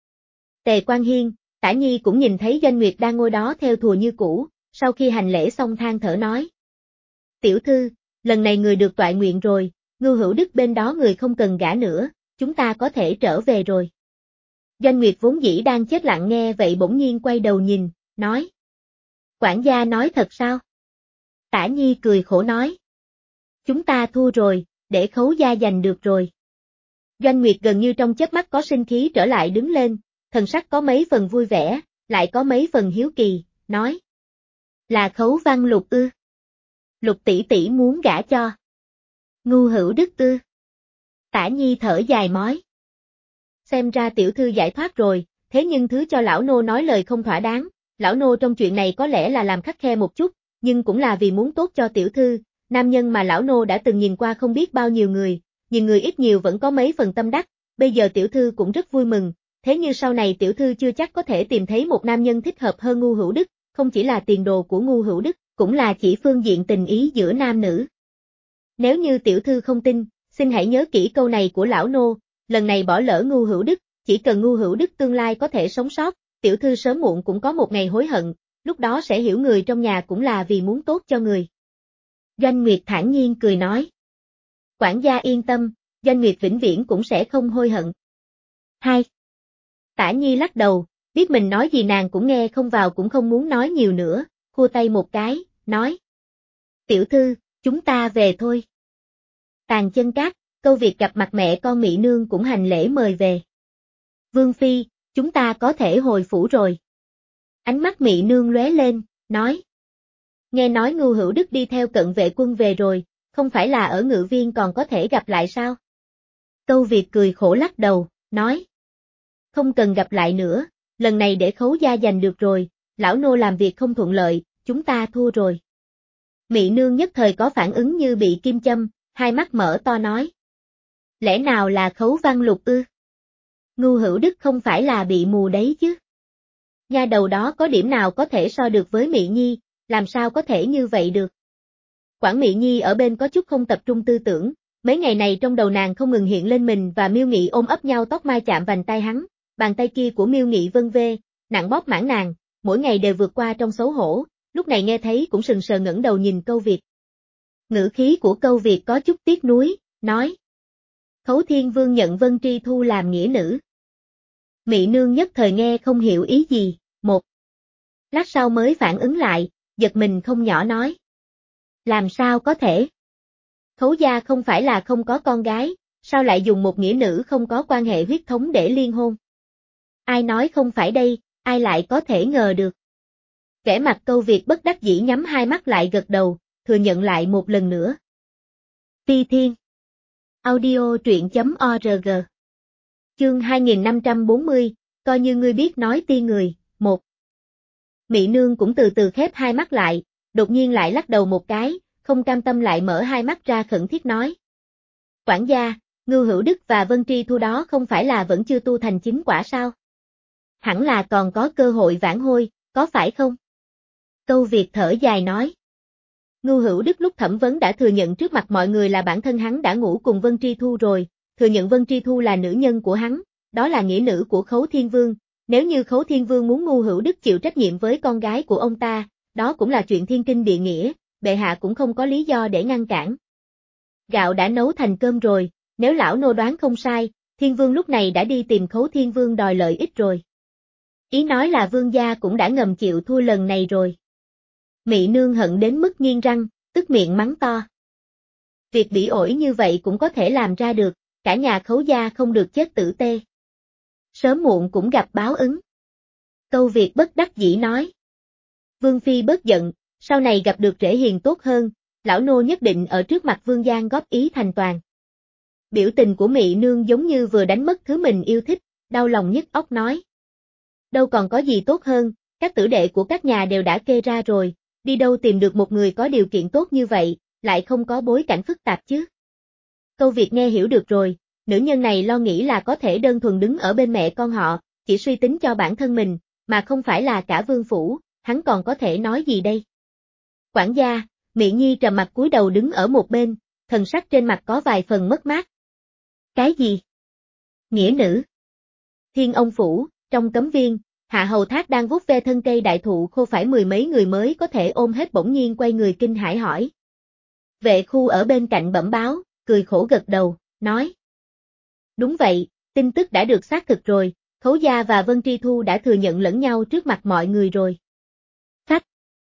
Tề Quan Hiên, Tả Nhi cũng nhìn thấy Doanh Nguyệt đang ngồi đó theo thùa như cũ, sau khi hành lễ xong than thở nói. Tiểu thư, lần này người được toại nguyện rồi, Ngưu Hữu Đức bên đó người không cần gả nữa, chúng ta có thể trở về rồi. Doanh Nguyệt vốn dĩ đang chết lặng nghe vậy bỗng nhiên quay đầu nhìn, nói. Quản gia nói thật sao? Tả Nhi cười khổ nói. Chúng ta thua rồi, để Khấu gia giành được rồi. Doanh Nguyệt gần như trong chớp mắt có sinh khí trở lại đứng lên, thần sắc có mấy phần vui vẻ, lại có mấy phần hiếu kỳ, nói. Là Khấu Văn Lục ư? Lục tỷ tỷ muốn gả cho Ngưu Hữu Đức ư? Tả Nhi thở dài mói. Xem ra tiểu thư giải thoát rồi, thế nhưng thứ cho lão nô nói lời không thỏa đáng, lão nô trong chuyện này có lẽ là làm khắt khe một chút, nhưng cũng là vì muốn tốt cho tiểu thư, nam nhân mà lão nô đã từng nhìn qua không biết bao nhiêu người, nhìn người ít nhiều vẫn có mấy phần tâm đắc, bây giờ tiểu thư cũng rất vui mừng, thế nhưng sau này tiểu thư chưa chắc có thể tìm thấy một nam nhân thích hợp hơn Ngưu Hữu Đức, không chỉ là tiền đồ của Ngưu Hữu Đức, cũng là chỉ phương diện tình ý giữa nam nữ. Nếu như tiểu thư không tin, xin hãy nhớ kỹ câu này của lão nô, lần này bỏ lỡ Ngưu Hữu Đức, chỉ cần Ngưu Hữu Đức tương lai có thể sống sót, tiểu thư sớm muộn cũng có một ngày hối hận, lúc đó sẽ hiểu người trong nhà cũng là vì muốn tốt cho người. Doanh Nguyệt thản nhiên cười nói. Quản gia yên tâm, Doanh Nguyệt vĩnh viễn cũng sẽ không hối hận. Hai. Tả Nhi lắc đầu, biết mình nói gì nàng cũng nghe không vào cũng không muốn nói nhiều nữa, khua tay một cái, nói. Tiểu thư, chúng ta về thôi. Tàn Chân Cát, Câu Việt gặp mặt mẹ con Mị Nương cũng hành lễ mời về. Vương Phi, chúng ta có thể hồi phủ rồi. Ánh mắt Mị Nương lóe lên, nói. Nghe nói Ngưu Hữu Đức đi theo cận vệ quân về rồi, không phải là ở Ngự Viên còn có thể gặp lại sao? Câu Việt cười khổ lắc đầu, nói. Không cần gặp lại nữa, lần này để Khấu gia giành được rồi, lão nô làm việc không thuận lợi, chúng ta thua rồi. Mị Nương nhất thời có phản ứng như bị kim châm, hai mắt mở to nói. Lẽ nào là Khấu Văn Lục ư? Ngưu Hữu Đức không phải là bị mù đấy chứ? Nha đầu đó có điểm nào có thể so được với Mị Nhi, làm sao có thể như vậy được? Quản Mị Nhi ở bên có chút không tập trung tư tưởng, mấy ngày này trong đầu nàng không ngừng hiện lên mình và Miêu Nghị ôm ấp nhau tóc mai chạm vành tay hắn, bàn tay kia của Miêu Nghị vân vê, nặng bóp mãn nàng, mỗi ngày đều vượt qua trong xấu hổ, lúc này nghe thấy cũng sừng sờ ngẩng đầu nhìn Câu Việt. Ngữ khí của Câu Việt có chút tiếc nuối, nói. Khấu Thiên Vương nhận Vân Tri Thu làm nghĩa nữ. Mị nương nhất thời nghe không hiểu ý gì, một lát sau mới phản ứng lại, giật mình không nhỏ nói. Làm sao có thể? Khấu gia không phải là không có con gái, sao lại dùng một nghĩa nữ không có quan hệ huyết thống để liên hôn? Ai nói không phải đây, ai lại có thể ngờ được? Vẻ mặt Câu Việt bất đắc dĩ nhắm hai mắt lại gật đầu, thừa nhận lại một lần nữa. Phi Thiên Audio truyện.org Chương hai nghìn năm trăm bốn mươi, coi như ngươi biết nói ti người, một. Mị nương cũng từ từ khép hai mắt lại, đột nhiên lại lắc đầu một cái, không cam tâm lại mở hai mắt ra khẩn thiết nói. Quản gia, Ngưu Hữu Đức và Vân Tri Thu đó không phải là vẫn chưa tu thành chính quả sao? Hẳn là còn có cơ hội vãn hồi, có phải không? Câu Việt thở dài nói. Ngưu Hữu Đức lúc thẩm vấn đã thừa nhận trước mặt mọi người là bản thân hắn đã ngủ cùng Vân Tri Thu rồi, thừa nhận Vân Tri Thu là nữ nhân của hắn, đó là nghĩa nữ của Khấu Thiên Vương, nếu như Khấu Thiên Vương muốn Ngưu Hữu Đức chịu trách nhiệm với con gái của ông ta, đó cũng là chuyện thiên kinh địa nghĩa, bệ hạ cũng không có lý do để ngăn cản. Gạo đã nấu thành cơm rồi, nếu lão nô đoán không sai, Thiên Vương lúc này đã đi tìm Khấu Thiên Vương đòi lợi ích rồi. Ý nói là Vương gia cũng đã ngầm chịu thua lần này rồi. Mị nương hận đến mức nghiến răng, tức miệng mắng to. Việc bỉ ổi như vậy cũng có thể làm ra được, cả nhà Khấu gia không được chết tử tê. Sớm muộn cũng gặp báo ứng. Câu Việt bất đắc dĩ nói. Vương Phi bớt giận, sau này gặp được rể hiền tốt hơn, lão nô nhất định ở trước mặt Vương Giang góp ý thành toàn. Biểu tình của Mị nương giống như vừa đánh mất thứ mình yêu thích, đau lòng nhức óc nói. Đâu còn có gì tốt hơn, các tử đệ của các nhà đều đã kê ra rồi, đi đâu tìm được một người có điều kiện tốt như vậy, lại không có bối cảnh phức tạp chứ. Câu Việt nghe hiểu được rồi, nữ nhân này lo nghĩ là có thể đơn thuần đứng ở bên mẹ con họ, chỉ suy tính cho bản thân mình, mà không phải là cả vương phủ, hắn còn có thể nói gì đây? Quản gia, Mị Nhi trầm mặt cúi đầu đứng ở một bên, thần sắc trên mặt có vài phần mất mát. Cái gì? Nghĩa nữ? Thiên Ông Phủ, trong cấm viên, Hạ Hầu Thác đang vuốt ve thân cây đại thụ khô phải mười mấy người mới có thể ôm hết bỗng nhiên quay người kinh hãi hỏi. Vệ khu ở bên cạnh bẩm báo, cười khổ gật đầu, nói. Đúng vậy, tin tức đã được xác thực rồi, Khấu gia và Vân Tri Thu đã thừa nhận lẫn nhau trước mặt mọi người rồi. Phách!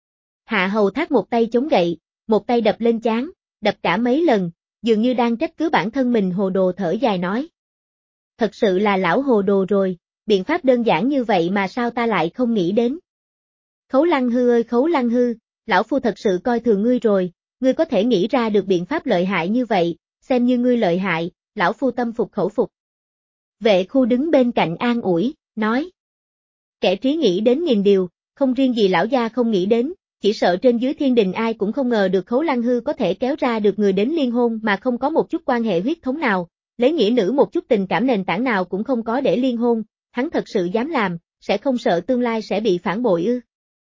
Hạ Hầu Thác một tay chống gậy, một tay đập lên trán, đập cả mấy lần, dường như đang trách cứ bản thân mình hồ đồ thở dài nói. Thật sự là lão hồ đồ rồi, biện pháp đơn giản như vậy mà sao ta lại không nghĩ đến. Khấu Lăng Hư ơi Khấu Lăng Hư, lão phu thật sự coi thường ngươi rồi, ngươi có thể nghĩ ra được biện pháp lợi hại như vậy, xem như ngươi lợi hại, lão phu tâm phục khẩu phục. Vệ khu đứng bên cạnh an ủi, nói. Kẻ trí nghĩ đến nghìn điều, không riêng gì lão gia không nghĩ đến, chỉ sợ trên dưới thiên đình ai cũng không ngờ được Khấu Lăng Hư có thể kéo ra được người đến liên hôn mà không có một chút quan hệ huyết thống nào, lấy nghĩa nữ một chút tình cảm nền tảng nào cũng không có để liên hôn, hắn thật sự dám làm, sẽ không sợ tương lai sẽ bị phản bội ư.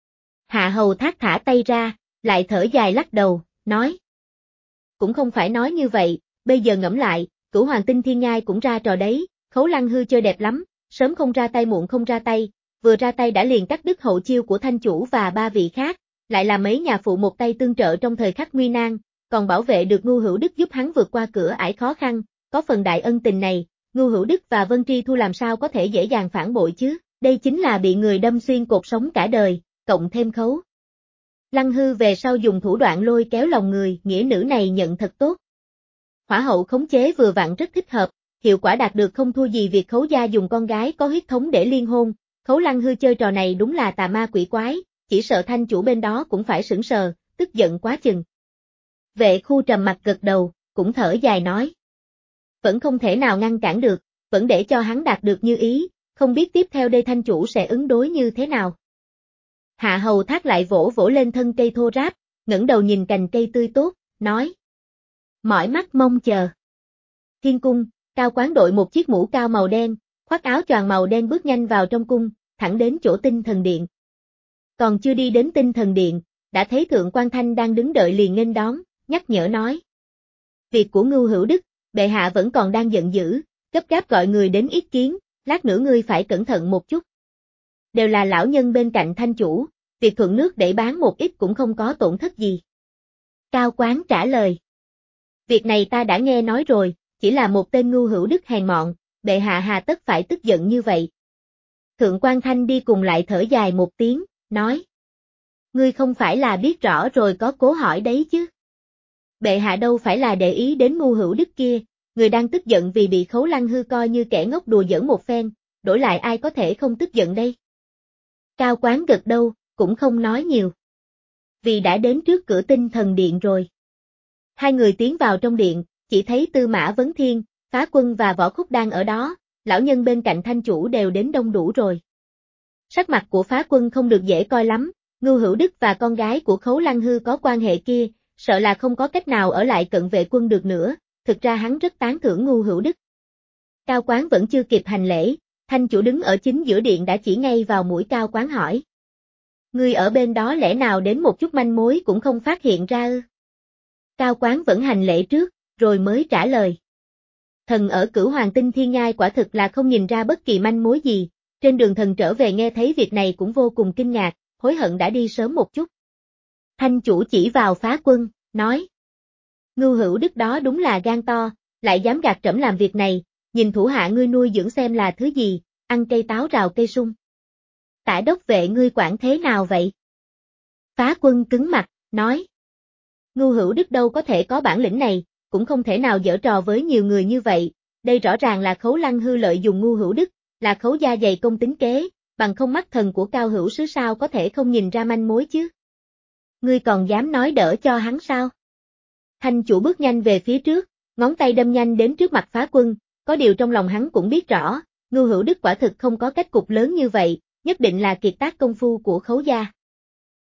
Hạ Hầu Thác thả tay ra, lại thở dài lắc đầu, nói. Cũng không phải nói như vậy, bây giờ ngẫm lại, Cửu Hoàng Tinh Thiên Ngai cũng ra trò đấy, Khấu Lăng Hư chơi đẹp lắm, sớm không ra tay muộn không ra tay, vừa ra tay đã liền cắt đứt hậu chiêu của Thanh Chủ và ba vị khác, lại là mấy nhà phụ một tay tương trợ trong thời khắc nguy nan, còn bảo vệ được Ngưu Hữu Đức giúp hắn vượt qua cửa ải khó khăn, có phần đại ân tình này, Ngưu Hữu Đức và Vân Tri Thu làm sao có thể dễ dàng phản bội chứ, đây chính là bị người đâm xuyên cột sống cả đời, cộng thêm Khấu Lăng Hư về sau dùng thủ đoạn lôi kéo lòng người, nghĩa nữ này nhận thật tốt. Hỏa hậu khống chế vừa vặn rất thích hợp, hiệu quả đạt được không thua gì việc Khấu gia dùng con gái có huyết thống để liên hôn, Khấu Lăng Hư chơi trò này đúng là tà ma quỷ quái, chỉ sợ Thanh Chủ bên đó cũng phải sững sờ, tức giận quá chừng. Vệ khu trầm mặt gật đầu, cũng thở dài nói. Vẫn không thể nào ngăn cản được, vẫn để cho hắn đạt được như ý, không biết tiếp theo đây Thanh Chủ sẽ ứng đối như thế nào. Hạ Hầu Thác lại vỗ vỗ lên thân cây thô ráp, ngẩng đầu nhìn cành cây tươi tốt, nói. Mỏi mắt mong chờ. Thiên cung, Cao Quán đội một chiếc mũ cao màu đen, khoác áo choàng màu đen bước nhanh vào trong cung, thẳng đến chỗ Tinh Thần Điện. Còn chưa đi đến Tinh Thần Điện, đã thấy Thượng Quan Thanh đang đứng đợi liền nghênh đón, nhắc nhở nói. Việc của Ngưu Hữu Đức, bệ hạ vẫn còn đang giận dữ, gấp gáp gọi người đến ý kiến, lát nữa ngươi phải cẩn thận một chút. đều là lão nhân bên cạnh Thanh chủ, việc thuận nước để bán một ít cũng không có tổn thất gì. Cao Quán trả lời. Việc này ta đã nghe nói rồi, chỉ là một tên ngu hữu đức hèn mọn, bệ hạ hà tất phải tức giận như vậy. Thượng quan Thanh đi cùng lại thở dài một tiếng, nói. Ngươi không phải là biết rõ rồi có cố hỏi đấy chứ. Bệ hạ đâu phải là để ý đến ngu hữu đức kia, người đang tức giận vì bị Khấu Lăng Hư coi như kẻ ngốc đùa giỡn một phen, đổi lại ai có thể không tức giận đây. Cao Quán gật đầu, cũng không nói nhiều. Vì đã đến trước cửa Tinh Thần Điện rồi. Hai người tiến vào trong điện, chỉ thấy Tư Mã Vấn Thiên, Phá Quân và Võ Khúc đang ở đó, lão nhân bên cạnh Thanh chủ đều đến đông đủ rồi. Sắc mặt của Phá Quân không được dễ coi lắm, Ngưu Hữu Đức và con gái của Khấu Lăng Hư có quan hệ kia, sợ là không có cách nào ở lại cận vệ quân được nữa, thực ra hắn rất tán thưởng Ngưu Hữu Đức. Cao Quán vẫn chưa kịp hành lễ, Thanh chủ đứng ở chính giữa điện đã chỉ ngay vào mũi Cao Quán hỏi. Ngươi ở bên đó lẽ nào đến một chút manh mối cũng không phát hiện ra ư? Cao Quán vẫn hành lễ trước, rồi mới trả lời. Thần ở Cửu Hoàng Tinh Thiên Nhai quả thực là không nhìn ra bất kỳ manh mối gì, trên đường thần trở về nghe thấy việc này cũng vô cùng kinh ngạc, hối hận đã đi sớm một chút. Thanh chủ chỉ vào Phá Quân, nói. Ngưu Hữu Đức đó đúng là gan to, lại dám gạt trẫm làm việc này, nhìn thủ hạ ngươi nuôi dưỡng xem là thứ gì, ăn cây táo rào cây sung. Tả đốc vệ ngươi quản thế nào vậy? Phá Quân cứng mặt, nói. Ngưu Hữu Đức đâu có thể có bản lĩnh này, cũng không thể nào giở trò với nhiều người như vậy, đây rõ ràng là Khấu Lăng Hư lợi dụng Ngưu Hữu Đức, là Khấu gia dày công tính kế, bằng không mắt thần của Cao Hữu Sứ sao có thể không nhìn ra manh mối chứ. Ngươi còn dám nói đỡ cho hắn sao? Thanh chủ bước nhanh về phía trước, ngón tay đâm nhanh đến trước mặt Phá Quân, có điều trong lòng hắn cũng biết rõ, Ngưu Hữu Đức quả thực không có cách cục lớn như vậy, nhất định là kiệt tác công phu của Khấu gia.